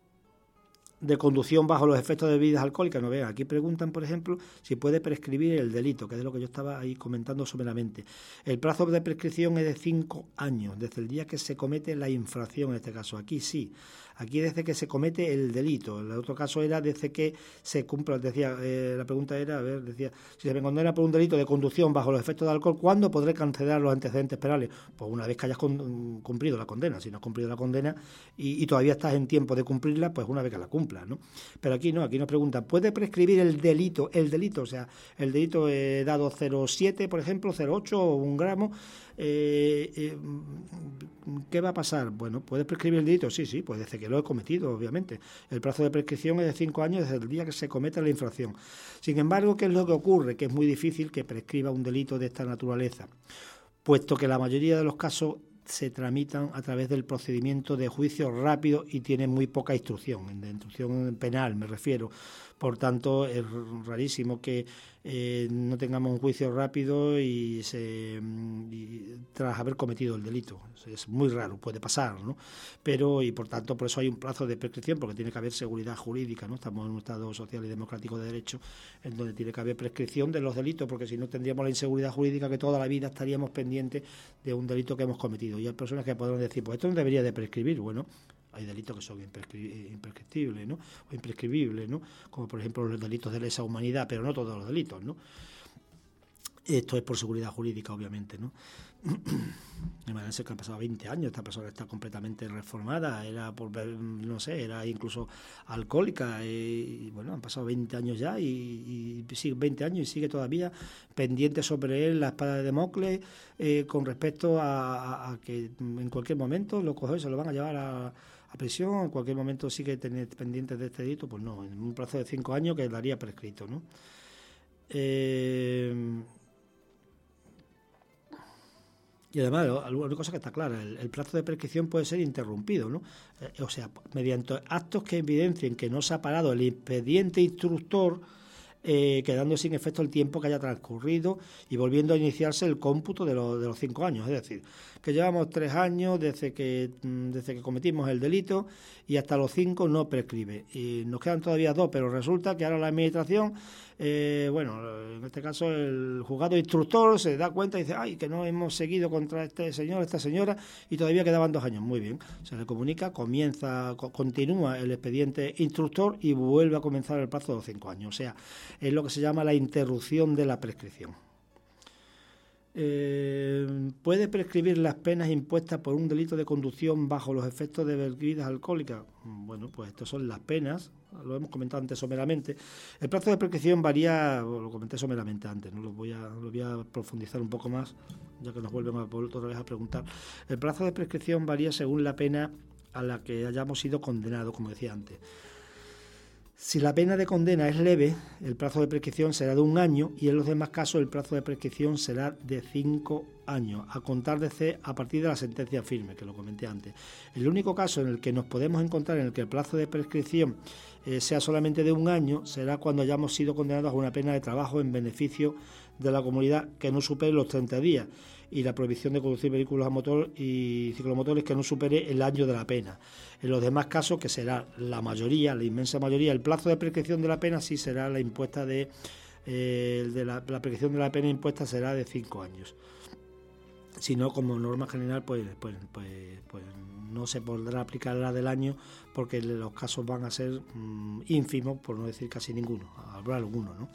de conducción bajo los efectos de bebidas alcohólicas? No, vean, aquí preguntan, por ejemplo, si puede prescribir el delito, que es de lo que yo estaba ahí comentando someramente. El plazo de prescripción es de cinco años, desde el día que se comete la infracción, en este caso. Aquí sí, aquí desde que se comete el delito. En el otro caso era desde que se cumpla, decía, eh, la pregunta era, a ver, decía, si se me condena por un delito de conducción bajo los efectos de alcohol, ¿cuándo podré cancelar los antecedentes penales? Pues una vez que hayas con, cumplido la condena. Si no has cumplido la condena y, y todavía estás en tiempo de cumplirla, pues una vez que la cumplas, ¿no? Pero aquí no, aquí nos preguntan, ¿puede prescribir el delito? El delito, o sea, el delito eh, dado cero coma siete, por ejemplo, cero coma ocho o un gramo, eh, eh, ¿qué va a pasar? Bueno, ¿puede prescribir el delito? Sí, sí, pues desde que lo he cometido, obviamente. El plazo de prescripción es de cinco años desde el día que se cometa la infracción. Sin embargo, ¿qué es lo que ocurre? Que es muy difícil que prescriba un delito de esta naturaleza, puesto que la mayoría de los casos se tramitan a través del procedimiento de juicio rápido y tienen muy poca instrucción, de instrucción penal me refiero. Por tanto, es rarísimo que eh, no tengamos un juicio rápido y, se, y tras haber cometido el delito. Es muy raro, puede pasar, ¿no? Pero, y por tanto, por eso hay un plazo de prescripción, porque tiene que haber seguridad jurídica, ¿no? Estamos en un Estado social y democrático de derecho, en donde tiene que haber prescripción de los delitos, porque si no tendríamos la inseguridad jurídica que toda la vida estaríamos pendientes de un delito que hemos cometido. Y hay personas que podrán decir, pues esto no debería de prescribir. Bueno, hay delitos que son imprescri- imprescriptibles, ¿no? O imprescribibles, ¿no? Como por ejemplo los delitos de lesa humanidad, pero no todos los delitos, ¿no? Esto es por seguridad jurídica, obviamente, ¿no? Imagínense que han pasado veinte años, esta persona está completamente reformada, era por, no sé, era incluso alcohólica, y bueno, han pasado veinte años ya y, y sigue veinte años y sigue todavía pendiente sobre él la espada de Damocles eh, con respecto a, a, a que en cualquier momento lo cogen y se lo van a llevar a a prisión, en cualquier momento sigue tener pendientes de este delito. Pues no, en un plazo de cinco años quedaría prescrito, ¿no? Eh, y además, alguna cosa que está clara, el, el plazo de prescripción puede ser interrumpido, ¿no? Eh, o sea, mediante actos que evidencien que no se ha parado el expediente instructor, Eh, quedando sin efecto el tiempo que haya transcurrido y volviendo a iniciarse el cómputo de, lo, de los cinco años. Es decir, que llevamos tres años desde que, desde que cometimos el delito y hasta los cinco no prescribe. Y nos quedan todavía dos, pero resulta que ahora la Administración, eh, bueno, en este caso el juzgado instructor se da cuenta y dice, ay, que no hemos seguido contra este señor, esta señora, y todavía quedaban dos años. Muy bien, se le comunica, comienza, co- continúa el expediente instructor y vuelve a comenzar el plazo de los cinco años. O sea, es lo que se llama la interrupción de la prescripción. Eh, ¿Puede prescribir las penas impuestas por un delito de conducción bajo los efectos de bebidas alcohólicas? Bueno, pues estas son las penas, lo hemos comentado antes someramente. El plazo de prescripción varía, lo comenté someramente antes, no lo voy a, lo voy a profundizar un poco más, ya que nos vuelven a, otra vez a preguntar. El plazo de prescripción varía según la pena a la que hayamos sido condenados, como decía antes. Si la pena de condena es leve, el plazo de prescripción será de un año y en los demás casos el plazo de prescripción será de cinco años, a contar desde a partir de la sentencia firme, que lo comenté antes. El único caso en el que nos podemos encontrar en el que el plazo de prescripción eh, sea solamente de un año será cuando hayamos sido condenados a una pena de trabajo en beneficio de la comunidad que no supere los treinta días y la prohibición de conducir vehículos a motor y ciclomotores que no supere el año de la pena. En los demás casos, que será la mayoría, la inmensa mayoría, el plazo de prescripción de la pena sí será la impuesta de, eh, de la, la prescripción de la pena impuesta será de cinco años. Si no, como norma general, pues, pues, pues, pues no se podrá aplicar la del año porque los casos van a ser mmm, ínfimos, por no decir casi ninguno, habrá alguno, ¿no?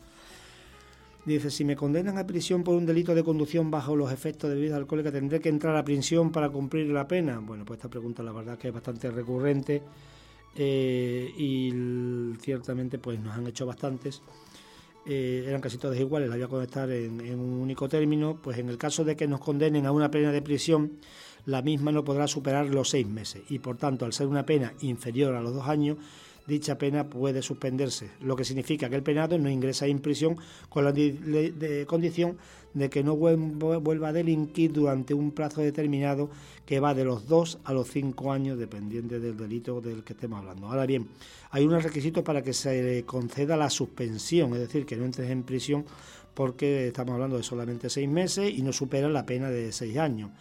Dice, si me condenan a prisión por un delito de conducción bajo los efectos de bebida alcohólica, ¿tendré que entrar a prisión para cumplir la pena? Bueno, pues esta pregunta la verdad que es bastante recurrente eh, y l- ciertamente pues nos han hecho bastantes. Eh, eran casi todas iguales, las voy a contestar en, en un único término. Pues en el caso de que nos condenen a una pena de prisión, la misma no podrá superar los seis meses y por tanto, al ser una pena inferior a los dos años, dicha pena puede suspenderse, lo que significa que el penado no ingresa en prisión con la de, de, de condición de que no vuelva a delinquir durante un plazo determinado que va de los dos a los cinco años, dependiente del delito del que estemos hablando. Ahora bien, hay unos requisitos para que se le conceda la suspensión, es decir, que no entres en prisión porque estamos hablando de solamente seis meses y no supera la pena de seis años.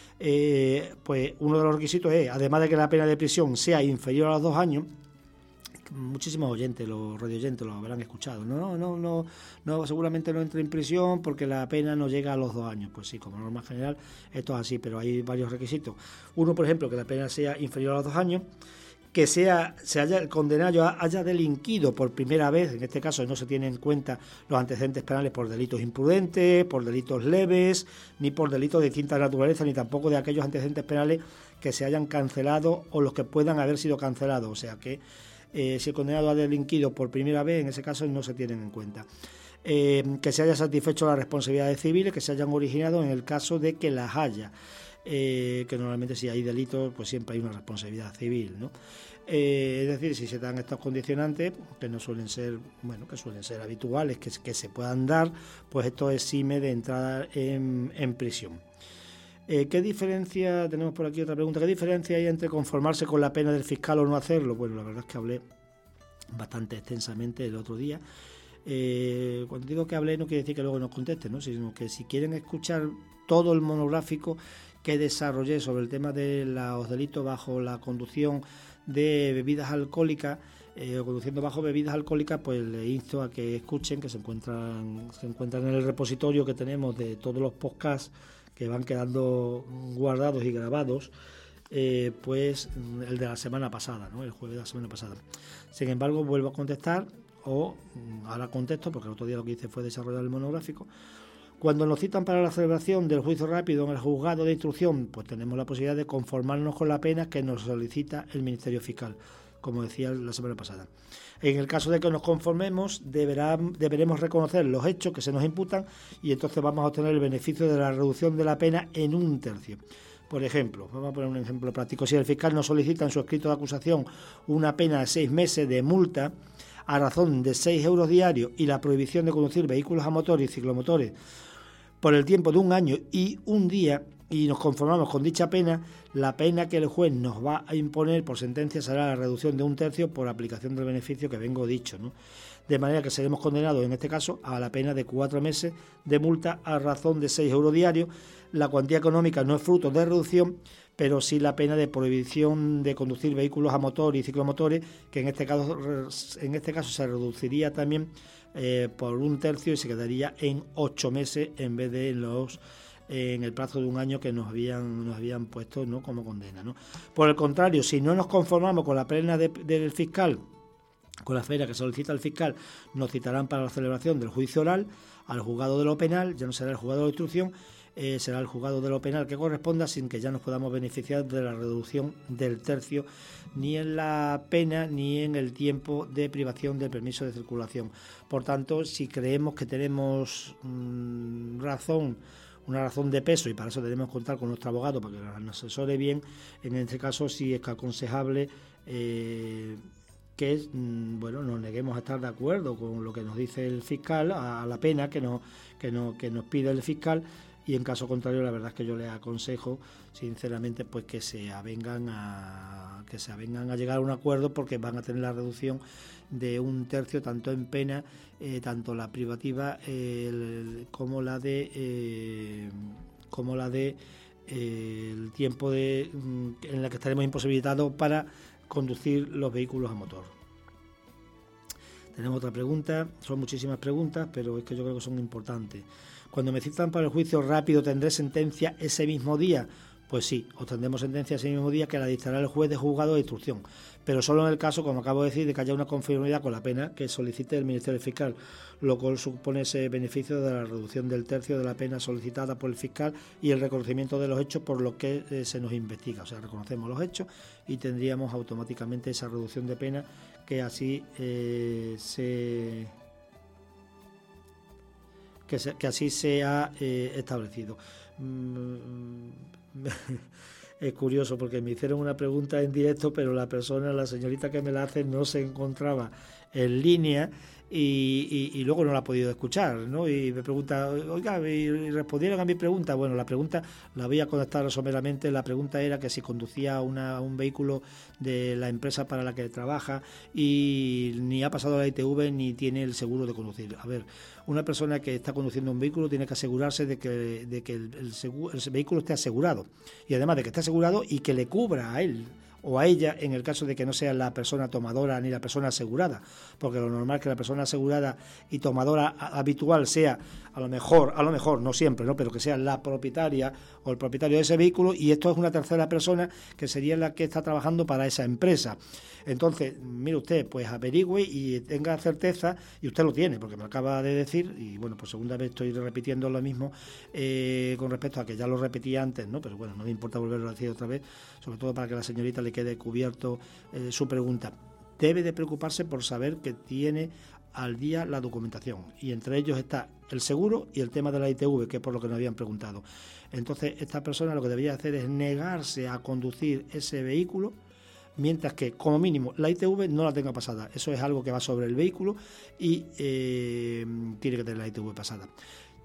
Eh, pues uno de los requisitos es, además de que la pena de prisión sea inferior a los dos años, muchísimos oyentes, los radioyentes lo habrán escuchado. No, no, no, no, seguramente no entra en prisión porque la pena no llega a los dos años. Pues sí, como norma general, esto es así, pero hay varios requisitos. Uno, por ejemplo, que la pena sea inferior a los dos años, que sea, se haya, el condenado haya delinquido por primera vez, en este caso no se tienen en cuenta los antecedentes penales por delitos imprudentes, por delitos leves, ni por delitos de distinta naturaleza, ni tampoco de aquellos antecedentes penales que se hayan cancelado o los que puedan haber sido cancelados. O sea que Eh, si el condenado ha delinquido por primera vez, en ese caso no se tienen en cuenta. Eh, que se haya satisfecho las responsabilidades civiles que se hayan originado en el caso de que las haya, eh, que normalmente si hay delitos pues siempre hay una responsabilidad civil, ¿no? Eh, es decir, si se dan estos condicionantes que no suelen ser, bueno, que suelen ser habituales, que, que se puedan dar, pues esto exime de entrada en, en prisión. Eh, ¿Qué diferencia, tenemos por aquí otra pregunta, qué diferencia hay entre conformarse con la pena del fiscal o no hacerlo? Bueno, la verdad es que hablé bastante extensamente el otro día. Eh, cuando digo que hablé no quiere decir que luego nos conteste, ¿no? Sino que si quieren escuchar todo el monográfico que desarrollé sobre el tema de los delitos bajo la conducción de bebidas alcohólicas, eh, o conduciendo bajo bebidas alcohólicas, pues les insto a que escuchen, que se encuentran, se encuentran en el repositorio que tenemos de todos los podcasts que van quedando guardados y grabados, eh, pues el de la semana pasada, ¿no? El jueves de la semana pasada. Sin embargo, vuelvo a contestar, o ahora contesto, porque el otro día lo que hice fue desarrollar el monográfico. Cuando nos citan para la celebración del juicio rápido en el juzgado de instrucción, pues tenemos la posibilidad de conformarnos con la pena que nos solicita el Ministerio Fiscal, como decía la semana pasada. En el caso de que nos conformemos, deberá, deberemos reconocer los hechos que se nos imputan y entonces vamos a obtener el beneficio de la reducción de la pena en un tercio. Por ejemplo, vamos a poner un ejemplo práctico. Si el fiscal nos solicita en su escrito de acusación una pena de seis meses de multa a razón de seis euros diarios y la prohibición de conducir vehículos a motor y ciclomotores por el tiempo de un año y un día, y nos conformamos con dicha pena, la pena que el juez nos va a imponer por sentencia será la reducción de un tercio por aplicación del beneficio que vengo dicho, ¿no? De manera que seremos condenados, en este caso, a la pena de cuatro meses de multa a razón de seis euros diarios. La cuantía económica no es fruto de reducción, pero sí la pena de prohibición de conducir vehículos a motor y ciclomotores, que en este caso, en este caso se reduciría también eh, por un tercio y se quedaría en ocho meses en vez de en los en el plazo de un año que nos habían nos habían puesto, ¿no?, como condena, ¿no? Por el contrario, si no nos conformamos con la pena de, del fiscal, con la feria que solicita el fiscal, nos citarán para la celebración del juicio oral al juzgado de lo penal, ya no será el juzgado de instrucción, eh, será el juzgado de lo penal que corresponda, sin que ya nos podamos beneficiar de la reducción del tercio, ni en la pena ni en el tiempo de privación del permiso de circulación. Por tanto, si creemos que tenemos mmm, razón, una razón de peso, y para eso debemos contar con nuestro abogado para que nos asesore bien, en este caso sí es aconsejable eh, que bueno, nos neguemos a estar de acuerdo con lo que nos dice el fiscal, a la pena que nos, que nos, que nos pide el fiscal, y en caso contrario la verdad es que yo les aconsejo sinceramente pues que se avengan a que se avengan a llegar a un acuerdo, porque van a tener la reducción de un tercio tanto en pena, eh, tanto la privativa eh, el, como la de eh, como la de eh, el tiempo de en la que estaremos imposibilitados para conducir los vehículos a motor. Tenemos otra pregunta, son muchísimas preguntas, pero es que yo creo que son importantes. Cuando me citan para el juicio rápido, ¿tendré sentencia ese mismo día? Pues sí, obtendremos sentencia ese mismo día, que la dictará el juez de juzgado de instrucción, pero solo en el caso, como acabo de decir, de que haya una conformidad con la pena que solicite el Ministerio Fiscal, lo cual supone ese beneficio de la reducción del tercio de la pena solicitada por el fiscal y el reconocimiento de los hechos por los que eh, se nos investiga. O sea, reconocemos los hechos y tendríamos automáticamente esa reducción de pena que así eh, se... Que, se, que así se ha eh, establecido. Es curioso porque me hicieron una pregunta en directo, pero la persona, la señorita que me la hace, no se encontraba en línea y, y, y luego no la ha podido escuchar, ¿no? Y me pregunta, oiga, ¿y respondieron a mi pregunta? Bueno, la pregunta la voy a contestar someramente. La pregunta era que si conducía una, un vehículo de la empresa para la que trabaja y ni ha pasado la I T V ni tiene el seguro de conducir. A ver, una persona que está conduciendo un vehículo tiene que asegurarse de que, de que el, el, seguro, el vehículo esté asegurado, y además de que esté asegurado y que le cubra a él o a ella en el caso de que no sea la persona tomadora ni la persona asegurada, porque lo normal es que la persona asegurada y tomadora habitual sea a lo mejor, a lo mejor, no siempre, ¿no?, pero que sea la propietaria o el propietario de ese vehículo, y esto es una tercera persona que sería la que está trabajando para esa empresa. Entonces, mire usted, pues averigüe y tenga certeza, y usted lo tiene, porque me acaba de decir, y bueno, por segunda vez estoy repitiendo lo mismo eh, con respecto a que ya lo repetí antes, ¿no? Pero bueno, no me importa volverlo a decir otra vez, sobre todo para que a la señorita le quede cubierto eh, su pregunta. Debe de preocuparse por saber que tiene al día la documentación, y entre ellos está el seguro y el tema de la I T V, que es por lo que nos habían preguntado. Entonces, esta persona lo que debería hacer es negarse a conducir ese vehículo, mientras que, como mínimo, la I T V no la tenga pasada. Eso es algo que va sobre el vehículo y eh, tiene que tener la I T V pasada.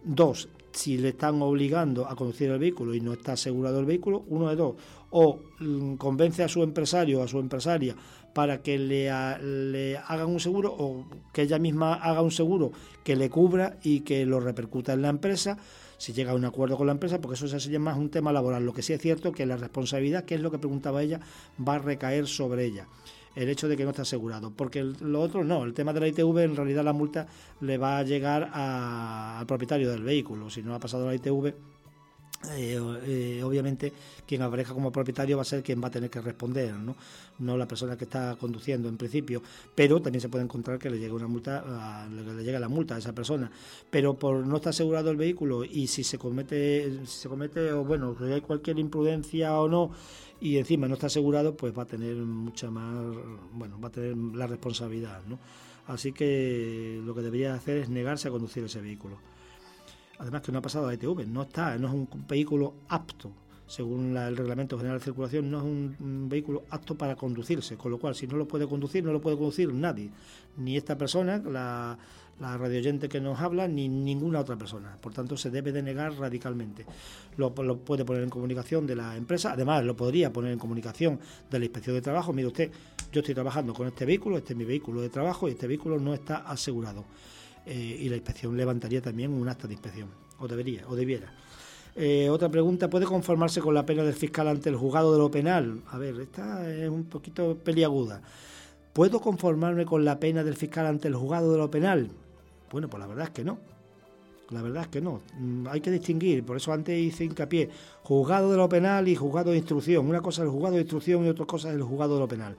Dos, si le están obligando a conducir el vehículo y no está asegurado el vehículo, uno de dos, o mm, convence a su empresario o a su empresaria para que le, a, le hagan un seguro, o que ella misma haga un seguro que le cubra y que lo repercuta en la empresa, si llega a un acuerdo con la empresa, porque eso sería más un tema laboral. Lo que sí es cierto que la responsabilidad, que es lo que preguntaba ella, va a recaer sobre ella, el hecho de que no está asegurado, porque el, lo otro no, el tema de la I T V, en realidad la multa le va a llegar a, al propietario del vehículo. Si no ha pasado la I T V, eh, eh, obviamente quien aparezca como propietario va a ser quien va a tener que responder, ¿no? No la persona que está conduciendo en principio, pero también se puede encontrar que le llegue una multa, a, le llegue la multa a esa persona, pero por no estar asegurado el vehículo, y si se comete, si se comete o bueno, si hay cualquier imprudencia o no, y encima no está asegurado, pues va a tener mucha más, bueno, va a tener la responsabilidad, ¿no? Así que lo que debería hacer es negarse a conducir ese vehículo. Además que no ha pasado la I T V, no está, no es un vehículo apto, según la, el Reglamento General de Circulación, no es un, un vehículo apto para conducirse, con lo cual si no lo puede conducir, no lo puede conducir nadie, ni esta persona, la, la radioyente que nos habla, ni ninguna otra persona. Por tanto, se debe de negar radicalmente. Lo, lo puede poner en comunicación de la empresa, además lo podría poner en comunicación de la Inspección de Trabajo. Mire usted, yo estoy trabajando con este vehículo, este es mi vehículo de trabajo y este vehículo no está asegurado. Eh, y la inspección levantaría también un acta de inspección, o debería, o debiera. Eh, otra pregunta, ¿puede conformarse con la pena del fiscal ante el juzgado de lo penal? A ver, esta es un poquito peliaguda. ¿Puedo conformarme con la pena del fiscal ante el juzgado de lo penal? Bueno, pues la verdad es que no. La verdad es que no. Hay que distinguir, por eso antes hice hincapié, juzgado de lo penal y juzgado de instrucción. Una cosa es el juzgado de instrucción y otra cosa es el juzgado de lo penal.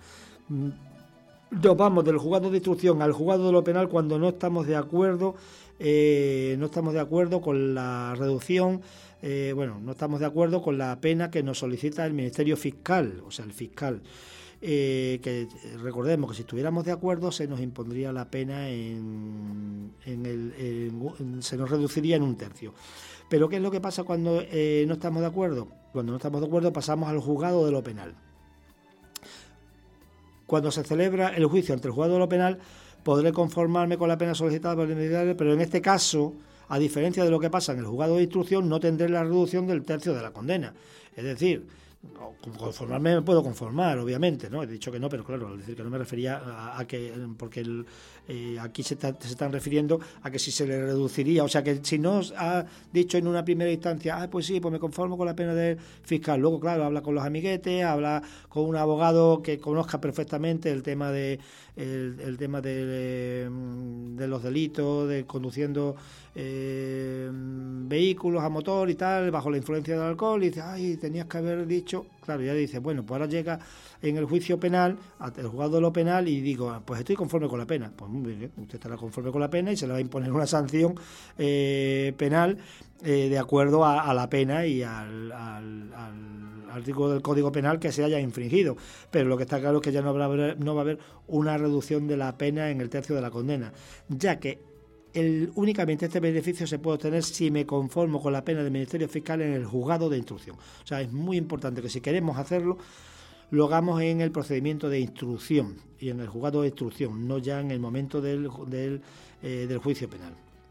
Nos vamos del juzgado de instrucción al juzgado de lo penal cuando no estamos de acuerdo, eh, no estamos de acuerdo con la reducción, eh, bueno, no estamos de acuerdo con la pena que nos solicita el Ministerio Fiscal, o sea, el fiscal. Eh, que recordemos que si estuviéramos de acuerdo se nos impondría la pena en, en el, en, en, se nos reduciría en un tercio. Pero ¿qué es lo que pasa cuando eh, no estamos de acuerdo? Cuando no estamos de acuerdo pasamos al juzgado de lo penal. Cuando se celebra el juicio ante el juzgado de lo penal, podré conformarme con la pena solicitada por el Ministerio, pero en este caso, a diferencia de lo que pasa en el juzgado de instrucción, no tendré la reducción del tercio de la condena. Es decir, conformarme me puedo conformar, obviamente, ¿no? He dicho que no, pero claro, al decir que no me refería a, a que, porque el, eh, aquí se, está, se están refiriendo a que si se le reduciría, o sea que si no ha dicho en una primera instancia, ah, pues sí, pues me conformo con la pena del fiscal, luego claro, habla con los amiguetes, habla con un abogado que conozca perfectamente el tema de el, el tema de, de los delitos, de conduciendo eh, vehículos a motor y tal, bajo la influencia del alcohol, y dice, ay, tenías que haber dicho, claro, ya dice, bueno, pues ahora llega en el juicio penal, el juzgado de lo penal, y digo, pues estoy conforme con la pena. Pues muy bien, usted estará conforme con la pena y se le va a imponer una sanción eh, penal eh, de acuerdo a, a la pena y al, al, al artículo del Código Penal que se haya infringido. Pero lo que está claro es que ya no, habrá, no va a haber una reducción de la pena en el tercio de la condena, ya que El, únicamente este beneficio se puede obtener si me conformo con la pena del Ministerio Fiscal en el juzgado de instrucción. O sea, es muy importante que si queremos hacerlo, lo hagamos en el procedimiento de instrucción y en el juzgado de instrucción, no ya en el momento del, del, eh, del juicio penal.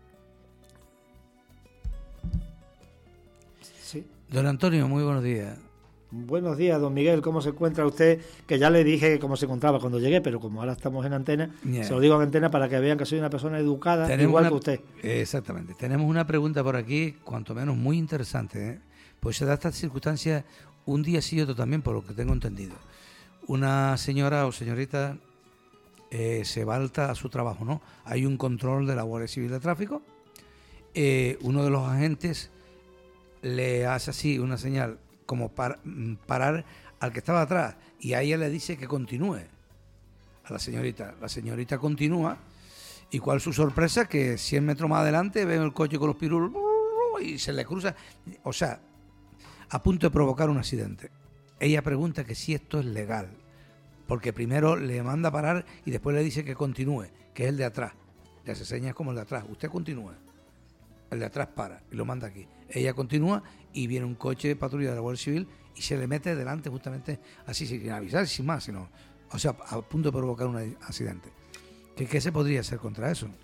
Sí. Don Antonio, muy buenos días. Buenos días, don Miguel, ¿cómo se encuentra usted? Que ya le dije cómo se encontraba cuando llegué, pero como ahora estamos en antena, yeah. se lo digo en antena para que vean que soy una persona educada, tenemos igual una, que usted. Exactamente. Tenemos una pregunta por aquí, cuanto menos muy interesante, ¿eh? Pues se da estas circunstancias un día sí y otro también, por lo que tengo entendido. Una señora o señorita eh, se va alta a su trabajo, ¿no? Hay un control de la Guardia Civil de Tráfico, eh, uno de los agentes le hace así una señal como para parar al que estaba atrás, y a ella le dice que continúe, a la señorita. La señorita continúa, y cuál su sorpresa, que cien metros más adelante ve el coche con los pirulos y se le cruza, o sea, a punto de provocar un accidente. Ella pregunta que si esto es legal, porque primero le manda a parar y después le dice que continúe, que es el de atrás. Le hace señas como el de atrás, usted continúe. El de atrás para y lo manda aquí. Ella continúa y viene un coche de patrulla de la Guardia Civil y se le mete delante justamente así, sin avisar, sin más, sino, o sea, a punto de provocar un accidente. ¿Qué, qué se podría hacer contra eso?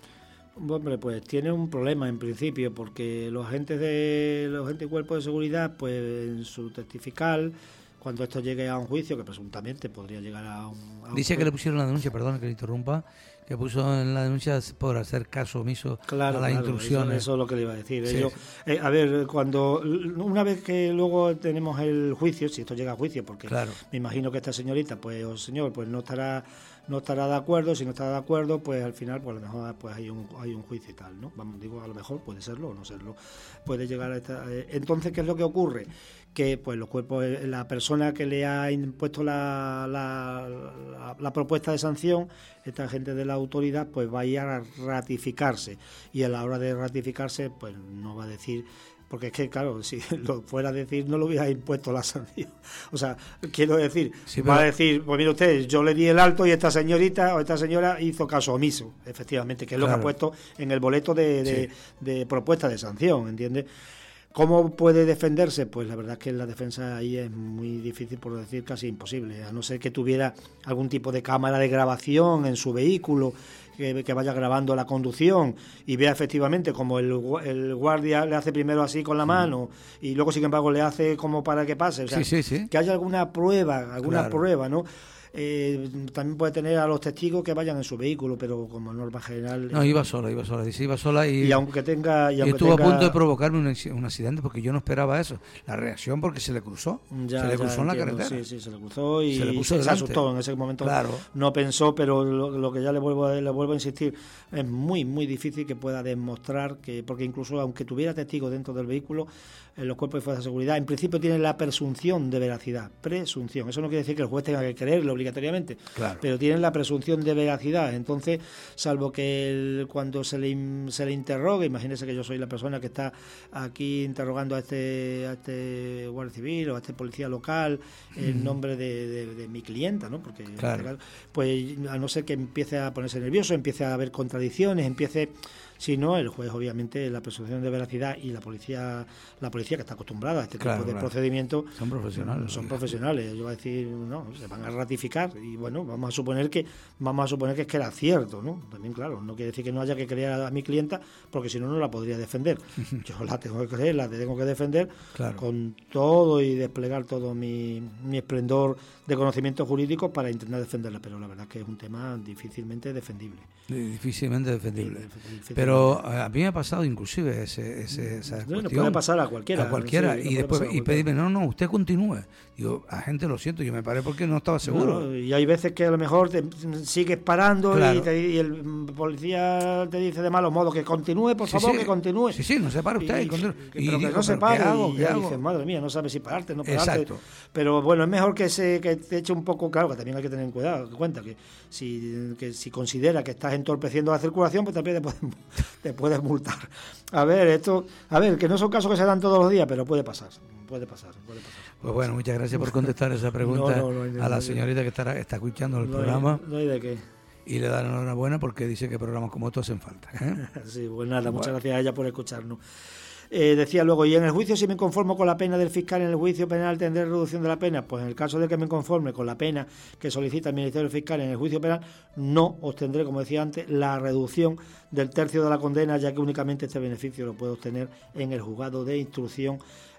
Hombre, pues tiene un problema en principio, porque los agentes de los agentes de cuerpo de seguridad, pues en su testifical, cuando esto llegue a un juicio, que presuntamente podría llegar a un... A un Dice juicio, que le pusieron la denuncia, perdón que le interrumpa, que puso en la denuncia por hacer caso omiso claro, a las claro, instrucciones. Eso, eso es lo que le iba a decir. Sí, Ellos, sí. eh, a ver, cuando una vez que luego tenemos el juicio, si esto llega a juicio, porque Claro. me imagino que esta señorita, pues o señor, pues no estará no estará de acuerdo, si no está de acuerdo, pues al final, pues a lo mejor pues hay un hay un juicio y tal, ¿no? Vamos, digo, a lo mejor puede serlo o no serlo, puede llegar a esta... Eh, entonces, ¿qué es lo que ocurre? Que pues los cuerpos, la persona que le ha impuesto la, la, la, la propuesta de sanción, esta gente de la autoridad, pues va a ir a ratificarse, y a la hora de ratificarse, pues no va a decir... Porque es que, claro, si lo fuera a decir, no lo hubiera impuesto la sanción. O sea, quiero decir, Sí, va pero- a decir, pues mire usted, yo le di el alto y esta señorita o esta señora hizo caso omiso, efectivamente, que es lo Claro. que ha puesto en el boleto de, de, Sí. de propuesta de sanción, ¿entiendes? ¿Cómo puede defenderse? Pues la verdad es que la defensa ahí es muy difícil, por decir casi imposible, a no ser que tuviera algún tipo de cámara de grabación en su vehículo, que, que vaya grabando la conducción y vea efectivamente como el, gu- el guardia le hace primero así con la mano y luego sin embargo le hace como para que pase, o sea, Sí, sí, sí. que haya alguna prueba, alguna Claro. prueba, ¿no? Eh, también puede tener a los testigos que vayan en su vehículo, pero como norma general... No, iba sola, iba sola. Dice, iba sola y, y aunque tenga... Y y aunque estuvo tenga- a punto de provocarme un, acc- un accidente porque yo no esperaba eso. La reacción porque se le cruzó. Ya, se le ya cruzó en la entiendo, carretera. Sí, sí, se le cruzó y Se le puso se, se delante. asustó en ese momento. Claro. No pensó, pero lo, lo que ya le vuelvo, a, le vuelvo a insistir, es muy, muy difícil que pueda demostrar que, porque incluso aunque tuviera testigos dentro del vehículo, en los cuerpos de fuerza de seguridad, en principio tienen la presunción de veracidad, presunción. Eso no quiere decir que el juez tenga que creerlo obligatoriamente, Claro. pero tienen la presunción de veracidad. Entonces, salvo que el- cuando se le, in- se le interrogue, imagínese que yo soy la persona que está aquí interrogando a este, a este guardia civil o a este policía local en nombre de, de- de mi clienta, ¿no? Porque en Claro. este caso, pues a no ser que empiece a ponerse nervioso, empiece a haber contradicciones, empiece... Si no, el juez, obviamente, la presunción de veracidad y la policía la policía que está acostumbrada a este Claro, tipo de claro. procedimientos Son profesionales. son ¿no? profesionales. Yo voy a decir, no, se van a ratificar y bueno, vamos a suponer que vamos a suponer que es que era cierto, ¿no? También, claro, no quiere decir que no haya que creer a, a mi clienta, porque si no, no la podría defender. Yo la tengo que creer, la tengo que defender Claro. con todo y desplegar todo mi, mi esplendor de conocimientos jurídicos para intentar defenderla, pero la verdad es que es un tema difícilmente defendible. Difícilmente defendible. Difícilmente. Pero eh, a mí me ha pasado inclusive ese, ese, esa No, nos cuestión. puede pasar a cualquiera. A cualquiera. Sí, nos y puede después pasar a y cualquiera. pedirme, no, no, usted continúe. Digo, agente, lo siento, yo me paré porque no estaba seguro. No, y hay veces que a lo mejor te sigues parando Claro. y, te- y el policía te dice de malos modos que continúe, por Sí, favor, sí. que continúe. Sí, sí, no se para usted. Y, y continúe. que- Y pero que digo, no se ¿pero pare qué hago? y ¿Qué ya hago? dices, madre mía, no sabes si pararte, no pararte. Exacto. Pero bueno, es mejor que se que te eche un poco, claro, que también hay que tener en cuidado, en cuenta que si que si considera que estás entorpeciendo la circulación, pues también te puedes, te puedes multar. A ver, esto, a ver, que no son casos que se dan todos los días, pero puede pasar, puede pasar, puede pasar. Pues bueno, muchas gracias por contestar esa pregunta No, no, no hay de- a la señorita que está, está escuchando el No hay- programa no hay de qué. y le da la enhorabuena porque dice que programas como estos hacen falta. ¿eh? Sí, pues nada, Bueno. muchas gracias a ella por escucharnos. Eh, decía luego, y en el juicio si me conformo con la pena del fiscal en el juicio penal tendré reducción de la pena. Pues en el caso de que me conforme con la pena que solicita el Ministerio Fiscal en el juicio penal, no obtendré, como decía antes, la reducción del tercio de la condena, ya que únicamente este beneficio lo puedo obtener en el juzgado de instrucción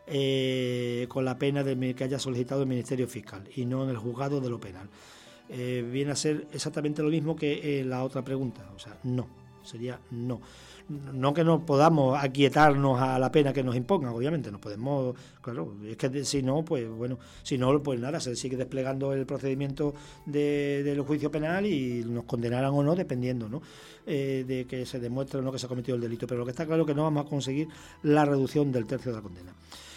eh, con la pena de, que haya solicitado el Ministerio Fiscal y no en el juzgado de lo penal. Eh, viene a ser exactamente lo mismo que eh, la otra pregunta, o sea, no, sería no. No que no podamos aquietarnos a la pena que nos impongan, obviamente, no podemos, claro, es que de- si no, pues bueno, si no, pues nada, se sigue desplegando el procedimiento de, del juicio penal y nos condenarán o no, dependiendo, ¿no? Eh, de que se demuestre o no que se ha cometido el delito, pero lo que está claro es que no vamos a conseguir la reducción del tercio de la condena.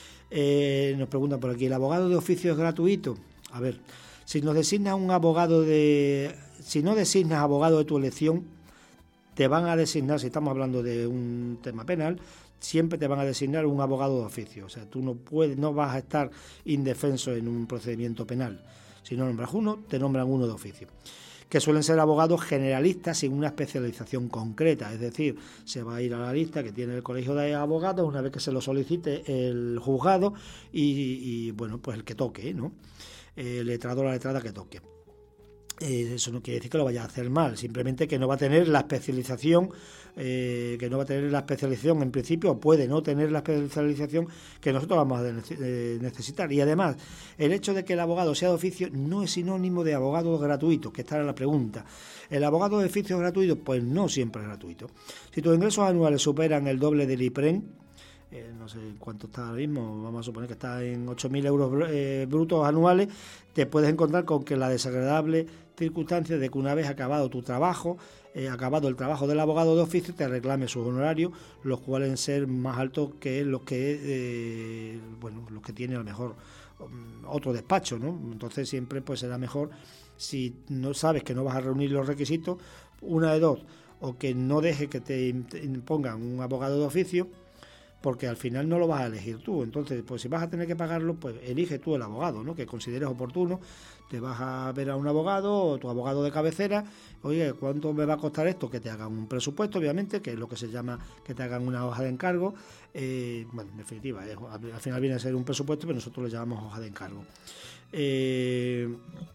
Eh, nos preguntan por aquí, ¿el abogado de oficio es gratuito? A ver, si nos designas un abogado de... Si no designas abogado de tu elección, te van a designar, si estamos hablando de un tema penal, siempre te van a designar un abogado de oficio. O sea, tú no puedes, no vas a estar indefenso en un procedimiento penal. Si no nombras uno, te nombran uno de oficio. Que suelen ser abogados generalistas sin una especialización concreta, es decir, se va a ir a la lista que tiene el colegio de abogados una vez que se lo solicite el juzgado y, y bueno, pues el que toque, ¿no? El letrado o la letrada que toque. Eh, eso no quiere decir que lo vaya a hacer mal, simplemente que no va a tener la especialización, eh, que no va a tener la especialización en principio, o puede no tener la especialización que nosotros vamos a necesitar. Y además, el hecho de que el abogado sea de oficio no es sinónimo de abogado gratuito, que esta era la pregunta. ¿El abogado de oficio es gratuito? Pues no siempre es gratuito. Si tus ingresos anuales superan el doble del IPREN, Eh, no sé cuánto está ahora mismo, vamos a suponer que está en ocho mil euros eh, brutos anuales, te puedes encontrar con que la desagradable circunstancia de que una vez acabado tu trabajo, eh, acabado el trabajo del abogado de oficio, te reclame sus honorarios, los cuales ser más altos que los que eh, bueno, los que tiene a lo mejor um, otro despacho, ¿no? Entonces siempre pues será mejor, si no sabes que no vas a reunir los requisitos, una de dos, o que no dejes que te impongan un abogado de oficio, porque al final no lo vas a elegir tú. Entonces, pues si vas a tener que pagarlo, pues elige tú el abogado, ¿no? Que consideres oportuno. Te vas a ver a un abogado, o tu abogado de cabecera, oye, ¿cuánto me va a costar esto? Que te hagan un presupuesto, obviamente, que es lo que se llama que te hagan una hoja de encargo. Eh, bueno, en definitiva, es, al final viene a ser un presupuesto, pero nosotros le llamamos hoja de encargo. Eh...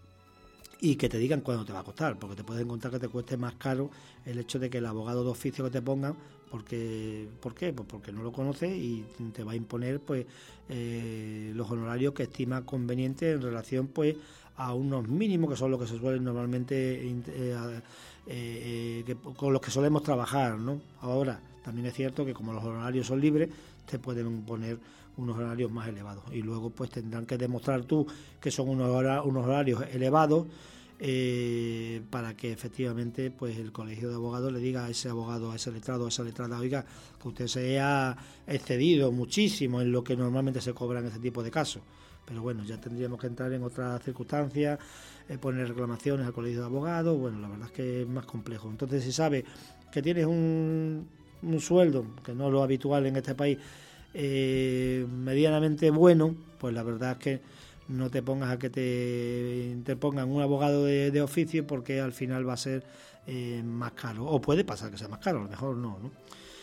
y que te digan cuándo te va a costar, porque te puedes encontrar que te cueste más caro el hecho de que el abogado de oficio que te pongan, porque ¿por qué? Pues porque no lo conoces y te va a imponer pues eh, los honorarios que estima conveniente en relación pues a unos mínimos que son los que se suelen normalmente eh, eh, eh, que, con los que solemos trabajar, ¿no? Ahora también es cierto que como los honorarios son libres, te pueden poner unos horarios más elevados y luego pues tendrán que demostrar tú que son unos, hora, unos horarios elevados eh, para que efectivamente pues el colegio de abogados le diga a ese abogado, a ese letrado, a esa letrada, oiga, que usted se ha excedido muchísimo en lo que normalmente se cobra en este tipo de casos. Pero bueno, ya tendríamos que entrar en otras circunstancias, eh, poner reclamaciones al colegio de abogados. Bueno, la verdad es que es más complejo. Entonces, si sabes que tienes un, un sueldo, que no es lo habitual en este país, Eh, medianamente bueno, pues la verdad es que no te pongas a que te, te pongan un abogado de, de oficio, porque al final va a ser eh, más caro, o puede pasar que sea más caro, a lo mejor no, ¿no?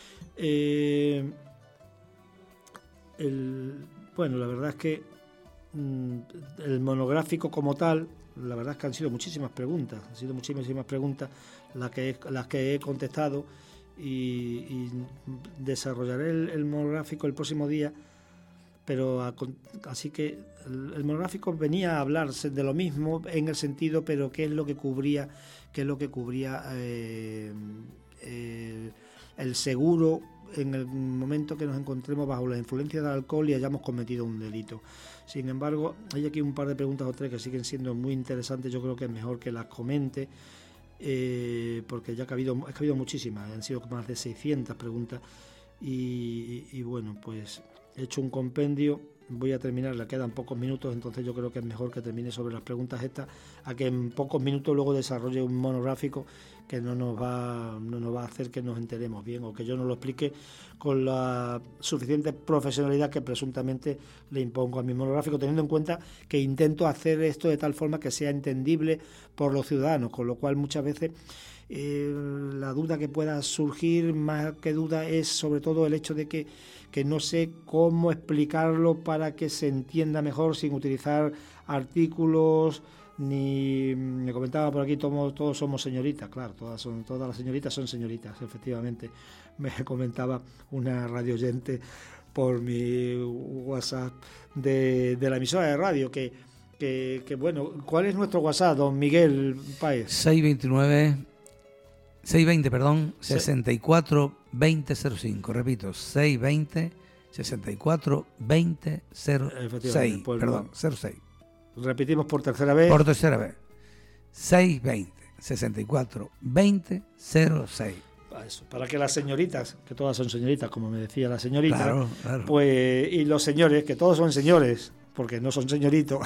Eh, el, bueno, la verdad es que mm, el monográfico como tal, la verdad es que han sido muchísimas preguntas, han sido muchísimas preguntas las que, las que he contestado. Y, y desarrollaré el, el monográfico el próximo día, pero a, así que el, el monográfico venía a hablarse de lo mismo en el sentido, pero qué es lo que cubría, qué es lo que cubría eh, eh, el seguro en el momento que nos encontremos bajo la influencia del alcohol y hayamos cometido un delito. Sin embargo, hay aquí un par de preguntas o tres que siguen siendo muy interesantes. Yo creo que es mejor que las comente. Eh, porque ya ha habido, ha habido muchísimas, han sido más de seiscientas preguntas y, y bueno, pues he hecho un compendio, voy a terminar, le quedan pocos minutos, entonces yo creo que es mejor que termine sobre las preguntas estas, a que en pocos minutos luego desarrolle un monográfico que no nos va, no nos va a hacer que nos enteremos bien, o que yo no lo explique con la suficiente profesionalidad que presuntamente le impongo a mi monográfico, teniendo en cuenta que intento hacer esto de tal forma que sea entendible por los ciudadanos, con lo cual muchas veces eh, la duda que pueda surgir, más que duda, es sobre todo el hecho de que, que no sé cómo explicarlo para que se entienda mejor sin utilizar artículos. Ni me comentaba por aquí, todos, todos somos señoritas, claro, todas son todas las señoritas son señoritas, efectivamente. Me comentaba una radio oyente por mi WhatsApp de, de la emisora de radio que, que, que, bueno, ¿cuál es nuestro WhatsApp, don Miguel Páez? seis veintinueve, seis veinte, perdón, sesenta y cuatro veinte cero cinco, repito, seis veinte, sesenta y cuatro veinte cero seis, pues perdón, no. cero seis. Repetimos por tercera vez. Por tercera vez. seis veinte, sesenta y cuatro veinte cero seis. Eso, para que las señoritas, que todas son señoritas, como me decía la señorita, claro, claro. Pues, y los señores, que todos son señores, porque no son señoritos.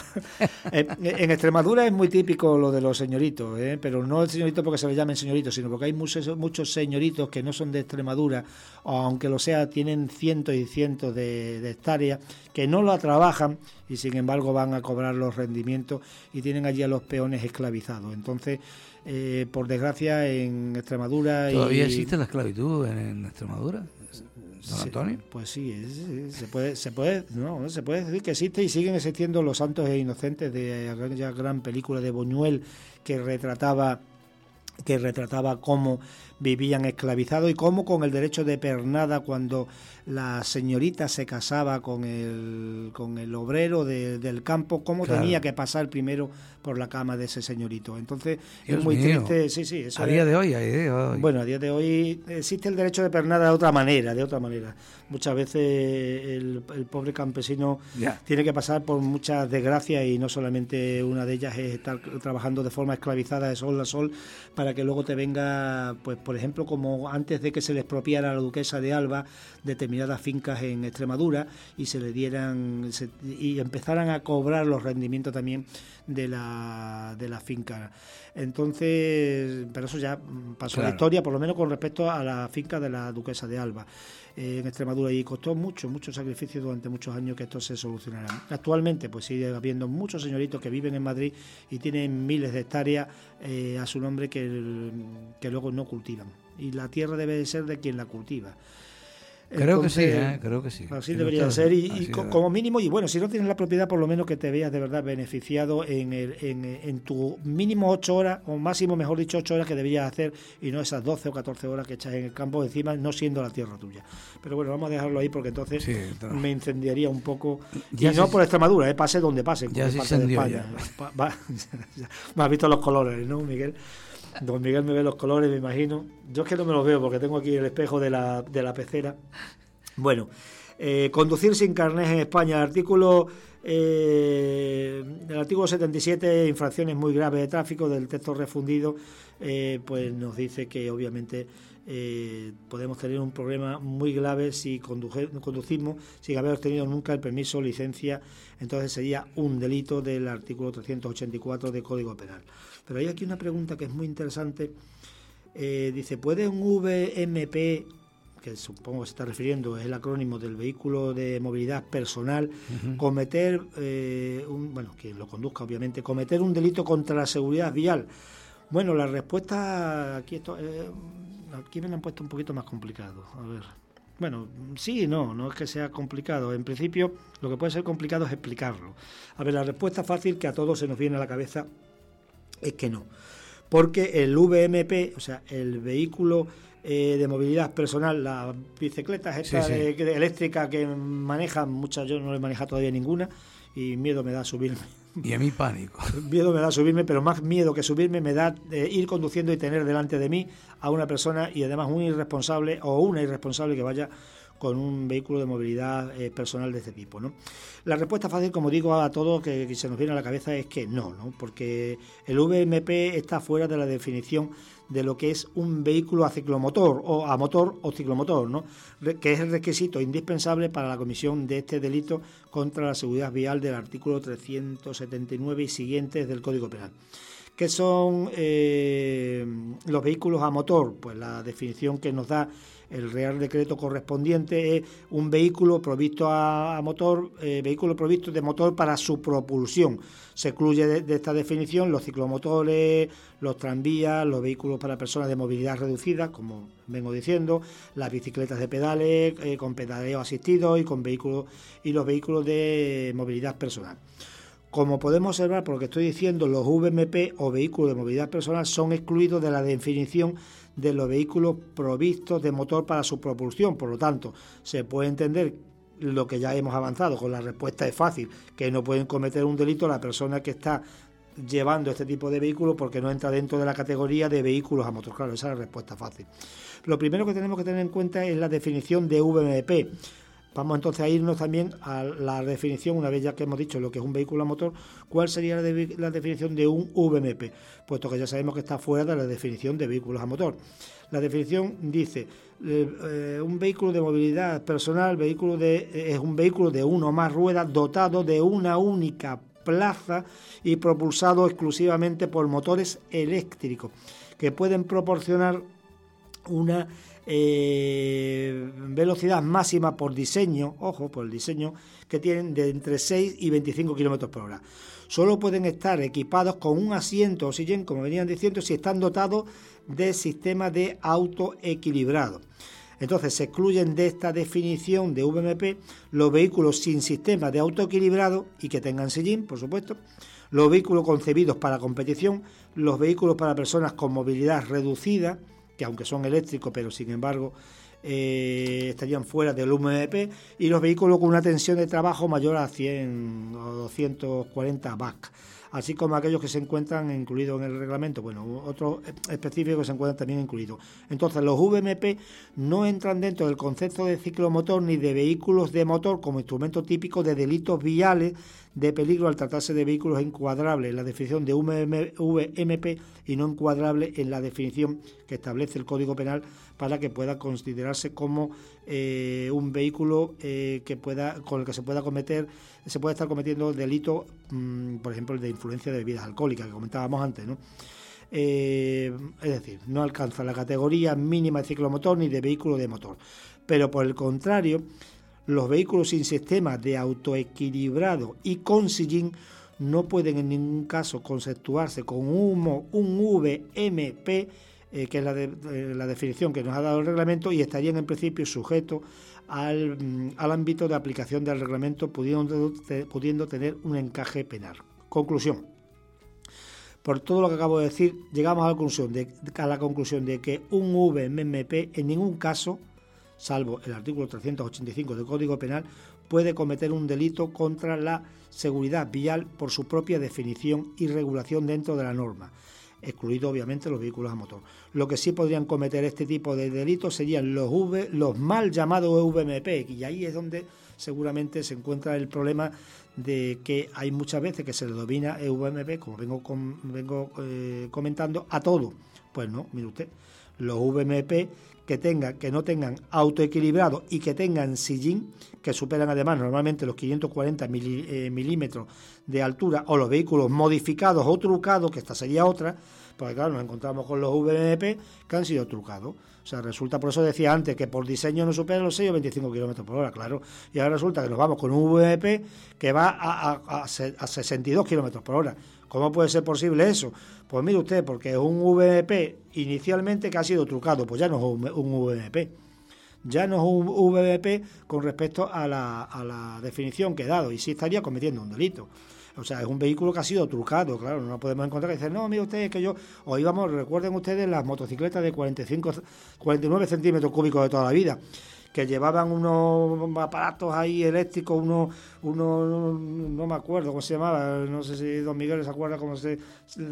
En Extremadura es muy típico lo de los señoritos, ¿eh? Pero no el señorito porque se le llamen señoritos, sino porque hay muchos, muchos señoritos que no son de Extremadura, o aunque lo sea, tienen cientos y cientos de, de hectáreas, que no la trabajan y sin embargo van a cobrar los rendimientos y tienen allí a los peones esclavizados. Entonces, eh, por desgracia, en Extremadura... ¿Todavía y... existe la esclavitud en, en Extremadura? don Antonio. Sí, pues sí, es, es, se puede, se puede, no, se puede decir que existe y siguen existiendo Los Santos e Inocentes, de aquella gran película de Buñuel que retrataba que retrataba cómo vivían esclavizados y cómo con el derecho de pernada, cuando la señorita se casaba con el con el obrero de, del campo, cómo claro. tenía que pasar primero por la cama de ese señorito. Entonces Dios es muy mío. triste. Sí, sí, eso a es, día de hoy, a día de hoy. Bueno, a día de hoy existe el derecho de pernada de otra manera, de otra manera. Muchas veces el, el pobre campesino yeah. tiene que pasar por muchas desgracias y no solamente una de ellas es estar trabajando de forma esclavizada de sol a sol para que luego te venga, pues por ejemplo, como antes de que se le expropiara a la duquesa de Alba determinadas fincas en Extremadura y se le dieran se, y empezaran a cobrar los rendimientos también de la de la finca. Entonces, pero eso ya pasó claro. la historia, por lo menos con respecto a la finca de la duquesa de Alba eh, en Extremadura, y costó mucho, mucho sacrificio durante muchos años que esto se solucionara. Actualmente pues sigue habiendo muchos señoritos que viven en Madrid y tienen miles de hectáreas eh, a su nombre que, que luego no cultivan, y la tierra debe de ser de quien la cultiva. Creo Entonces, que sí, ¿eh? creo que sí. Así debería de ser, y, y co- como mínimo, y bueno, si no tienes la propiedad, por lo menos que te veas de verdad beneficiado en, el, en, en tu mínimo ocho horas, o máximo, mejor dicho, ocho horas que deberías hacer, y no esas doce o catorce horas que echas en el campo, encima no siendo la tierra tuya. Pero bueno, vamos a dejarlo ahí porque entonces sí, no. me incendiaría un poco, ya y no se, por Extremadura, ¿eh? Pase donde pase, en ya se parte de España. Ya. Va, va, me has visto los colores, ¿no, Miguel? Don Miguel me ve los colores, me imagino. Yo es que no me los veo porque tengo aquí el espejo de la, de la pecera. Bueno, eh, conducir sin carnet en España, el artículo eh, el artículo setenta y siete, infracciones muy graves de tráfico, del texto refundido, eh, pues nos dice que obviamente eh, podemos tener un problema muy grave si conduce, conducimos sin haber obtenido nunca el permiso o licencia. Entonces sería un delito del artículo trescientos ochenta y cuatro del Código Penal. Pero hay aquí una pregunta que es muy interesante. Eh, dice, ¿puede un V M P, que supongo que se está refiriendo, es el acrónimo del vehículo de movilidad personal, uh-huh. cometer, eh, un, bueno, quien lo conduzca obviamente, cometer un delito contra la seguridad vial? Bueno, la respuesta, aquí esto, eh, aquí me la han puesto un poquito más complicado, a ver. Bueno, sí y no, no es que sea complicado. En principio, lo que puede ser complicado es explicarlo. A ver, la respuesta fácil que a todos se nos viene a la cabeza es que no. Porque el V M P, o sea, el vehículo eh, de movilidad personal, las bicicletas estas sí, sí. Eh, eléctricas que manejan, muchas yo no les manejo todavía ninguna, y miedo me da subirme. Y a mí pánico. Miedo me da subirme, pero más miedo que subirme me da eh, ir conduciendo y tener delante de mí a una persona, y además un irresponsable o una irresponsable que vaya con un vehículo de movilidad eh, personal de este tipo, ¿no? La respuesta fácil, como digo a todos que, que se nos viene a la cabeza, es que no, ¿no? Porque el V M P está fuera de la definición de lo que es un vehículo a ciclomotor o a motor o ciclomotor, ¿no? Re, que es el requisito indispensable para la comisión de este delito contra la seguridad vial del artículo trescientos setenta y nueve y siguientes del Código Penal. ¿Qué son eh, los vehículos a motor? Pues la definición que nos da el Real Decreto correspondiente es un vehículo provisto a, a motor, eh, vehículo provisto de motor para su propulsión. Se excluye de, de esta definición los ciclomotores, los tranvías, los vehículos para personas de movilidad reducida, como vengo diciendo, las bicicletas de pedales, eh, con pedaleo asistido y con vehículos y los vehículos de movilidad personal. Como podemos observar por lo que estoy diciendo, los V M P o vehículos de movilidad personal son excluidos de la definición de los vehículos provistos de motor para su propulsión. Por lo tanto, se puede entender lo que ya hemos avanzado, con la respuesta es fácil, que no pueden cometer un delito la persona que está llevando este tipo de vehículos porque no entra dentro de la categoría de vehículos a motor. Claro, esa es la respuesta fácil. Lo primero que tenemos que tener en cuenta es la definición de V M P. Vamos entonces a irnos también a la definición, una vez ya que hemos dicho lo que es un vehículo a motor, ¿cuál sería la, de, la definición de un V M P? Puesto que ya sabemos que está fuera de la definición de vehículos a motor. La definición dice, eh, un vehículo de movilidad personal, vehículo de, eh, es un vehículo de una o más ruedas dotado de una única plaza y propulsado exclusivamente por motores eléctricos, que pueden proporcionar una Eh, velocidad máxima por diseño, ojo, por el diseño, que tienen de entre seis y veinticinco kilómetros por hora. Solo pueden estar equipados con un asiento oxígeno, como venían diciendo, si están dotados de sistema de autoequilibrado. Entonces se excluyen de esta definición de V M P los vehículos sin sistema de autoequilibrado y que tengan sillín, por supuesto, los vehículos concebidos para competición, los vehículos para personas con movilidad reducida, que aunque son eléctricos, pero sin embargo eh, estarían fuera del V M P, y los vehículos con una tensión de trabajo mayor a cien o doscientos cuarenta vatios, así como aquellos que se encuentran incluidos en el reglamento, bueno, otros específicos que se encuentran también incluidos. Entonces, los V M P no entran dentro del concepto de ciclomotor ni de vehículos de motor como instrumento típico de delitos viales de peligro al tratarse de vehículos encuadrables en la definición de V M P y no encuadrables en la definición que establece el Código Penal para que pueda considerarse como eh, un vehículo eh, que pueda con el que se pueda cometer se puede estar cometiendo delitos, mmm, por ejemplo, el de influencia de bebidas alcohólicas que comentábamos antes, ¿no? Eh, es decir, no alcanza la categoría mínima de ciclomotor ni de vehículo de motor, pero por el contrario, los vehículos sin sistema de autoequilibrado y con sillín no pueden en ningún caso conceptuarse con un, un V M P, eh, que es la, de, eh, la definición que nos ha dado el reglamento, y estarían en principio sujetos al, al ámbito de aplicación del reglamento, pudiendo, pudiendo tener un encaje penal. Conclusión. Por todo lo que acabo de decir, llegamos a la conclusión de, a la conclusión de que un V M P en ningún caso, salvo el artículo trescientos ochenta y cinco del Código Penal, puede cometer un delito contra la seguridad vial por su propia definición y regulación dentro de la norma, excluido obviamente los vehículos a motor. Lo que sí podrían cometer este tipo de delitos serían los, v, los mal llamados V M P, y ahí es donde seguramente se encuentra el problema de que hay muchas veces que se le domina el V M P, como vengo, com, vengo eh, comentando, a todo. Pues no, mire usted, los V M P que tengan, que no tengan autoequilibrado y que tengan sillín, que superan además normalmente los quinientos cuarenta mil, eh, milímetros de altura, o los vehículos modificados o trucados, que esta sería otra, porque claro, nos encontramos con los V M P que han sido trucados. O sea, resulta, por eso decía antes, que por diseño no superan los seis o veinticinco kilómetros por hora, claro. Y ahora resulta que nos vamos con un V M P que va a, a, a, a sesenta y dos kilómetros por hora. ¿Cómo puede ser posible eso? Pues mire usted, porque es un V M P inicialmente que ha sido trucado, pues ya no es un, un V M P. Ya no es un V M P con respecto a la, a la definición que he dado, y sí estaría cometiendo un delito. O sea, es un vehículo que ha sido trucado, claro, no podemos encontrar que dicen, no, mire usted, que yo, o íbamos, recuerden ustedes las motocicletas de cuarenta y cinco, cuarenta y nueve centímetros cúbicos de toda la vida, que llevaban unos aparatos ahí eléctricos, unos, uno, no me acuerdo cómo se llamaba, no sé si don Miguel se acuerda cómo se...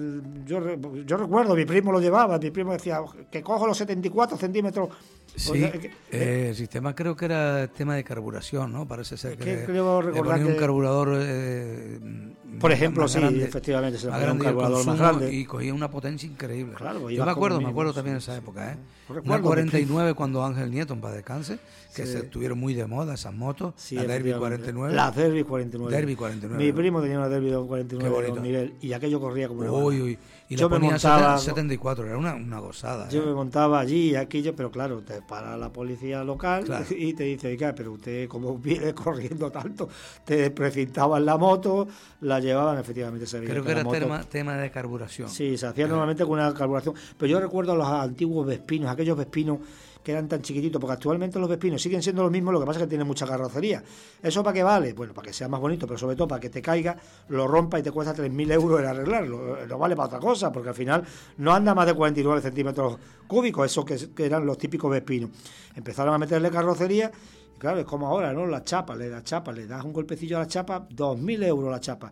Yo, yo recuerdo, mi primo lo llevaba, mi primo decía, que cojo los setenta y cuatro centímetros... Sí, o sea, que, eh, el sistema creo que era tema de carburación, ¿no? Parece ser es que, que creo recordar que... un carburador... Eh, por ejemplo, sí, grande, efectivamente, se le ponía un carburador más grande. Y cogía una potencia increíble. Claro, yo me acuerdo, me acuerdo sí, también de sí, esa época, ¿eh? Recuerdo, una cuarenta y nueve cuando Ángel Nieto, en paz descanse, que sí. se estuvieron muy de moda esas motos, sí, la Derby cuarenta y nueve. La Derby cuarenta y nueve. Derby cuarenta y nueve. Mi primo tenía una Derby cuarenta y nueve, don Miguel, y aquello corría como una uy, uy. Y yo la ponía me montaba, setenta y cuatro, era una, una gozada. Yo ¿eh? me montaba allí y aquello, pero claro, te para la policía local, claro, y te dice, oiga, pero usted como viene corriendo tanto, te precintaban la moto, la llevaban, efectivamente se veía. Creo que, que era moto, tema, tema de carburación. Sí, se hacía normalmente con una carburación. Pero yo recuerdo a los antiguos Vespinos, aquellos Vespinos que eran tan chiquititos, porque actualmente los Vespinos siguen siendo los mismos, lo que pasa es que tienen mucha carrocería. ¿Eso para qué vale? Bueno, para que sea más bonito, pero sobre todo para que te caiga, lo rompa y te cuesta tres mil euros el arreglarlo. No vale para otra cosa, porque al final no anda más de cuarenta y nueve centímetros cúbicos, esos que, que eran los típicos Vespinos. Empezaron a meterle carrocería, y claro, es como ahora, ¿no? La chapa, le das chapa, le das un golpecillo a la chapa, dos mil euros la chapa.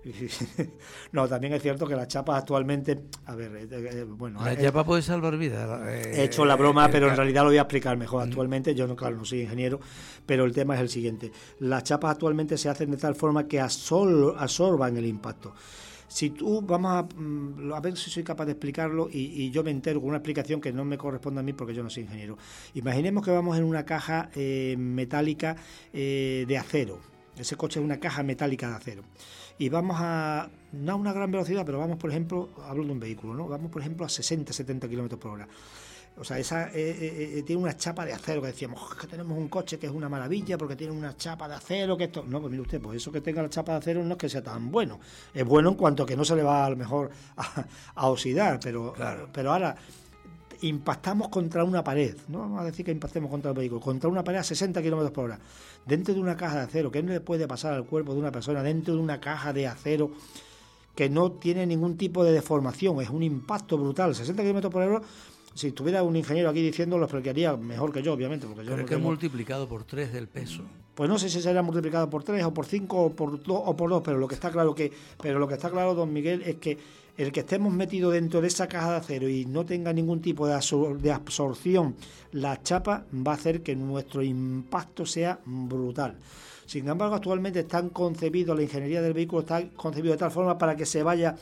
No, también es cierto que las chapas actualmente, a ver, eh, eh, bueno, la eh, chapa puede salvar vidas. Eh, he hecho la broma, eh, pero en realidad lo voy a explicar mejor. Actualmente, yo no, claro, no soy ingeniero, pero el tema es el siguiente: las chapas actualmente se hacen de tal forma que absor- absorban el impacto. Si tú, vamos a, a ver si soy capaz de explicarlo y, y yo me entero con una explicación que no me corresponde a mí porque yo no soy ingeniero. Imaginemos que vamos en una caja eh, metálica eh, de acero. Ese coche es una caja metálica de acero. Y vamos a, no a una gran velocidad, pero vamos, por ejemplo, hablo de un vehículo, ¿no? Vamos, por ejemplo, a sesenta, setenta kilómetros por hora. O sea, esa eh, eh, tiene una chapa de acero, que decíamos, oh, que tenemos un coche que es una maravilla porque tiene una chapa de acero, que esto... No, pues mire usted, pues eso que tenga la chapa de acero no es que sea tan bueno. Es bueno en cuanto que no se le va a lo mejor a, a oxidar, pero, claro. pero ahora... impactamos contra una pared, no vamos a decir que impactemos contra un vehículo, contra una pared a sesenta kilómetros por hora, dentro de una caja de acero. ¿Qué no le puede pasar al cuerpo de una persona dentro de una caja de acero que no tiene ningún tipo de deformación? Es un impacto brutal, sesenta kilómetros por hora. Si estuviera un ingeniero aquí diciendo, lo explicaría mejor que yo, obviamente. Porque yo Pero no es que tengo... multiplicado por tres del peso. Pues no sé si será multiplicado por tres o por cinco o por dos o por dos, pero lo que está claro que, pero lo que está claro, don Miguel, es que el que estemos metidos dentro de esa caja de acero y no tenga ningún tipo de, absor- de absorción, la chapa va a hacer que nuestro impacto sea brutal. Sin embargo, actualmente están concebidos, la ingeniería del vehículo está concebido de tal forma para que se vaya,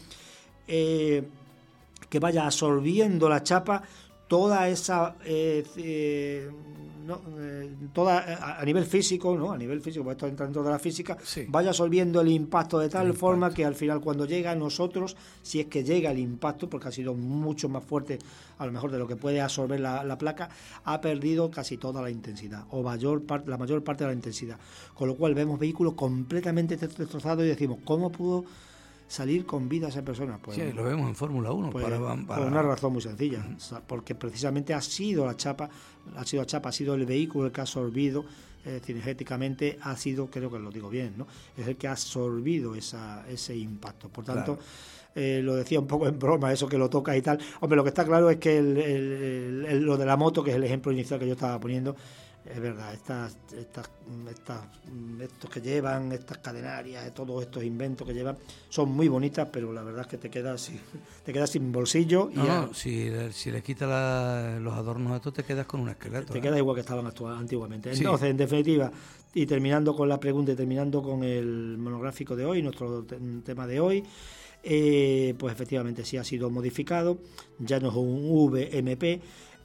eh, que vaya absorbiendo la chapa toda esa eh, eh, no, eh, toda a, a nivel físico, no a nivel físico, porque esto entra dentro de la física, sí. Vaya absorbiendo el impacto de tal forma impacto. que al final, cuando llega a nosotros, si es que llega el impacto, porque ha sido mucho más fuerte a lo mejor de lo que puede absorber la, la placa, ha perdido casi toda la intensidad o mayor parte, la mayor parte de la intensidad, con lo cual vemos vehículos completamente destrozados y decimos, ¿cómo pudo salir con vida a esa persona? Pues, sí, lo vemos en Fórmula uno. Pues, para, para... Por una razón muy sencilla, uh-huh. porque precisamente ha sido la chapa, ha sido la chapa, ha sido el vehículo el que ha absorbido eh, cinegéticamente, ha sido, creo que lo digo bien, ¿no? Es el que ha absorbido esa, ese impacto. Por tanto, claro. eh, lo decía un poco en broma, eso que lo toca y tal. Hombre, lo que está claro es que el, el, el, el, lo de la moto, que es el ejemplo inicial que yo estaba poniendo, es verdad, estas, estas, estas, estos que llevan, estas cadenarias, todos estos inventos que llevan, son muy bonitas, pero la verdad es que te quedas sin, te quedas sin bolsillo. Y no, ya, no, si, si le quitas la, los adornos a esto, te quedas con un esqueleto. Te ¿eh? quedas igual que estaban antiguamente. Sí. Entonces, en definitiva, y terminando con la pregunta y terminando con el monográfico de hoy, nuestro te- tema de hoy, eh, pues efectivamente sí ha sido modificado, ya no es un V M P.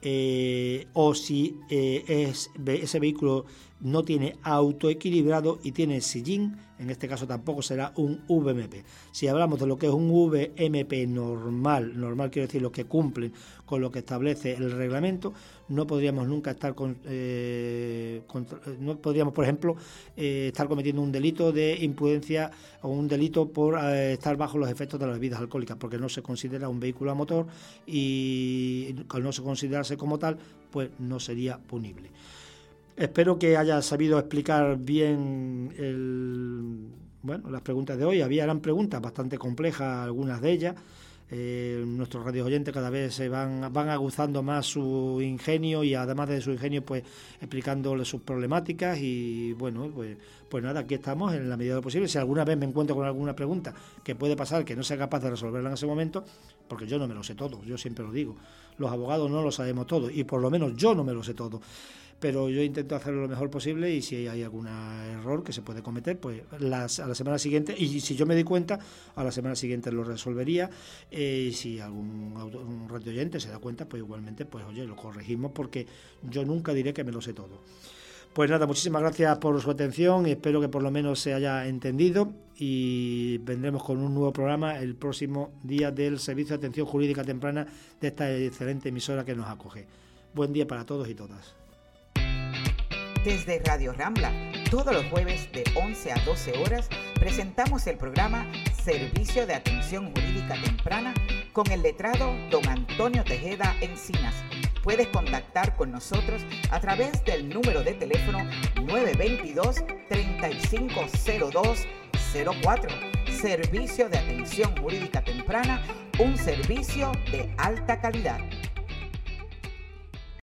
Eh, o si eh, es, ese vehículo no tiene autoequilibrado y tiene sillín, en este caso tampoco será un V M P. Si hablamos de lo que es un V M P normal, normal quiero decir los que cumplen con lo que establece el reglamento, no podríamos nunca estar con, eh, contra, no podríamos, por ejemplo, eh, estar cometiendo un delito de imprudencia o un delito por eh, estar bajo los efectos de las bebidas alcohólicas, porque no se considera un vehículo a motor y al no se considerarse como tal, pues no sería punible. Espero que haya sabido explicar bien el, bueno, las preguntas de hoy. Había eran preguntas bastante complejas, algunas de ellas. Eh, nuestros radios oyentes cada vez se van, van aguzando más su ingenio y además de su ingenio, pues explicándole sus problemáticas y bueno, pues, pues nada, aquí estamos en la medida de lo posible. Si alguna vez me encuentro con alguna pregunta que puede pasar que no sea capaz de resolverla en ese momento, porque yo no me lo sé todo, yo siempre lo digo, los abogados no lo sabemos todo y por lo menos yo no me lo sé todo. Pero yo intento hacerlo lo mejor posible y si hay algún error que se puede cometer, pues las, a la semana siguiente, y si yo me doy cuenta, a la semana siguiente lo resolvería, eh, y si algún auto, un radio oyente se da cuenta, pues igualmente, pues oye, lo corregimos porque yo nunca diré que me lo sé todo. Pues nada, muchísimas gracias por su atención y espero que por lo menos se haya entendido y vendremos con un nuevo programa el próximo día del Servicio de Atención Jurídica Temprana de esta excelente emisora que nos acoge. Buen día para todos y todas. Desde Radio Rambla, todos los jueves de once a doce horas, presentamos el programa Servicio de Atención Jurídica Temprana con el letrado don Antonio Tejeda Encinas. Puedes contactar con nosotros a través del número de teléfono nueve dos dos, tres cinco cero dos cero cuatro. Servicio de Atención Jurídica Temprana, un servicio de alta calidad.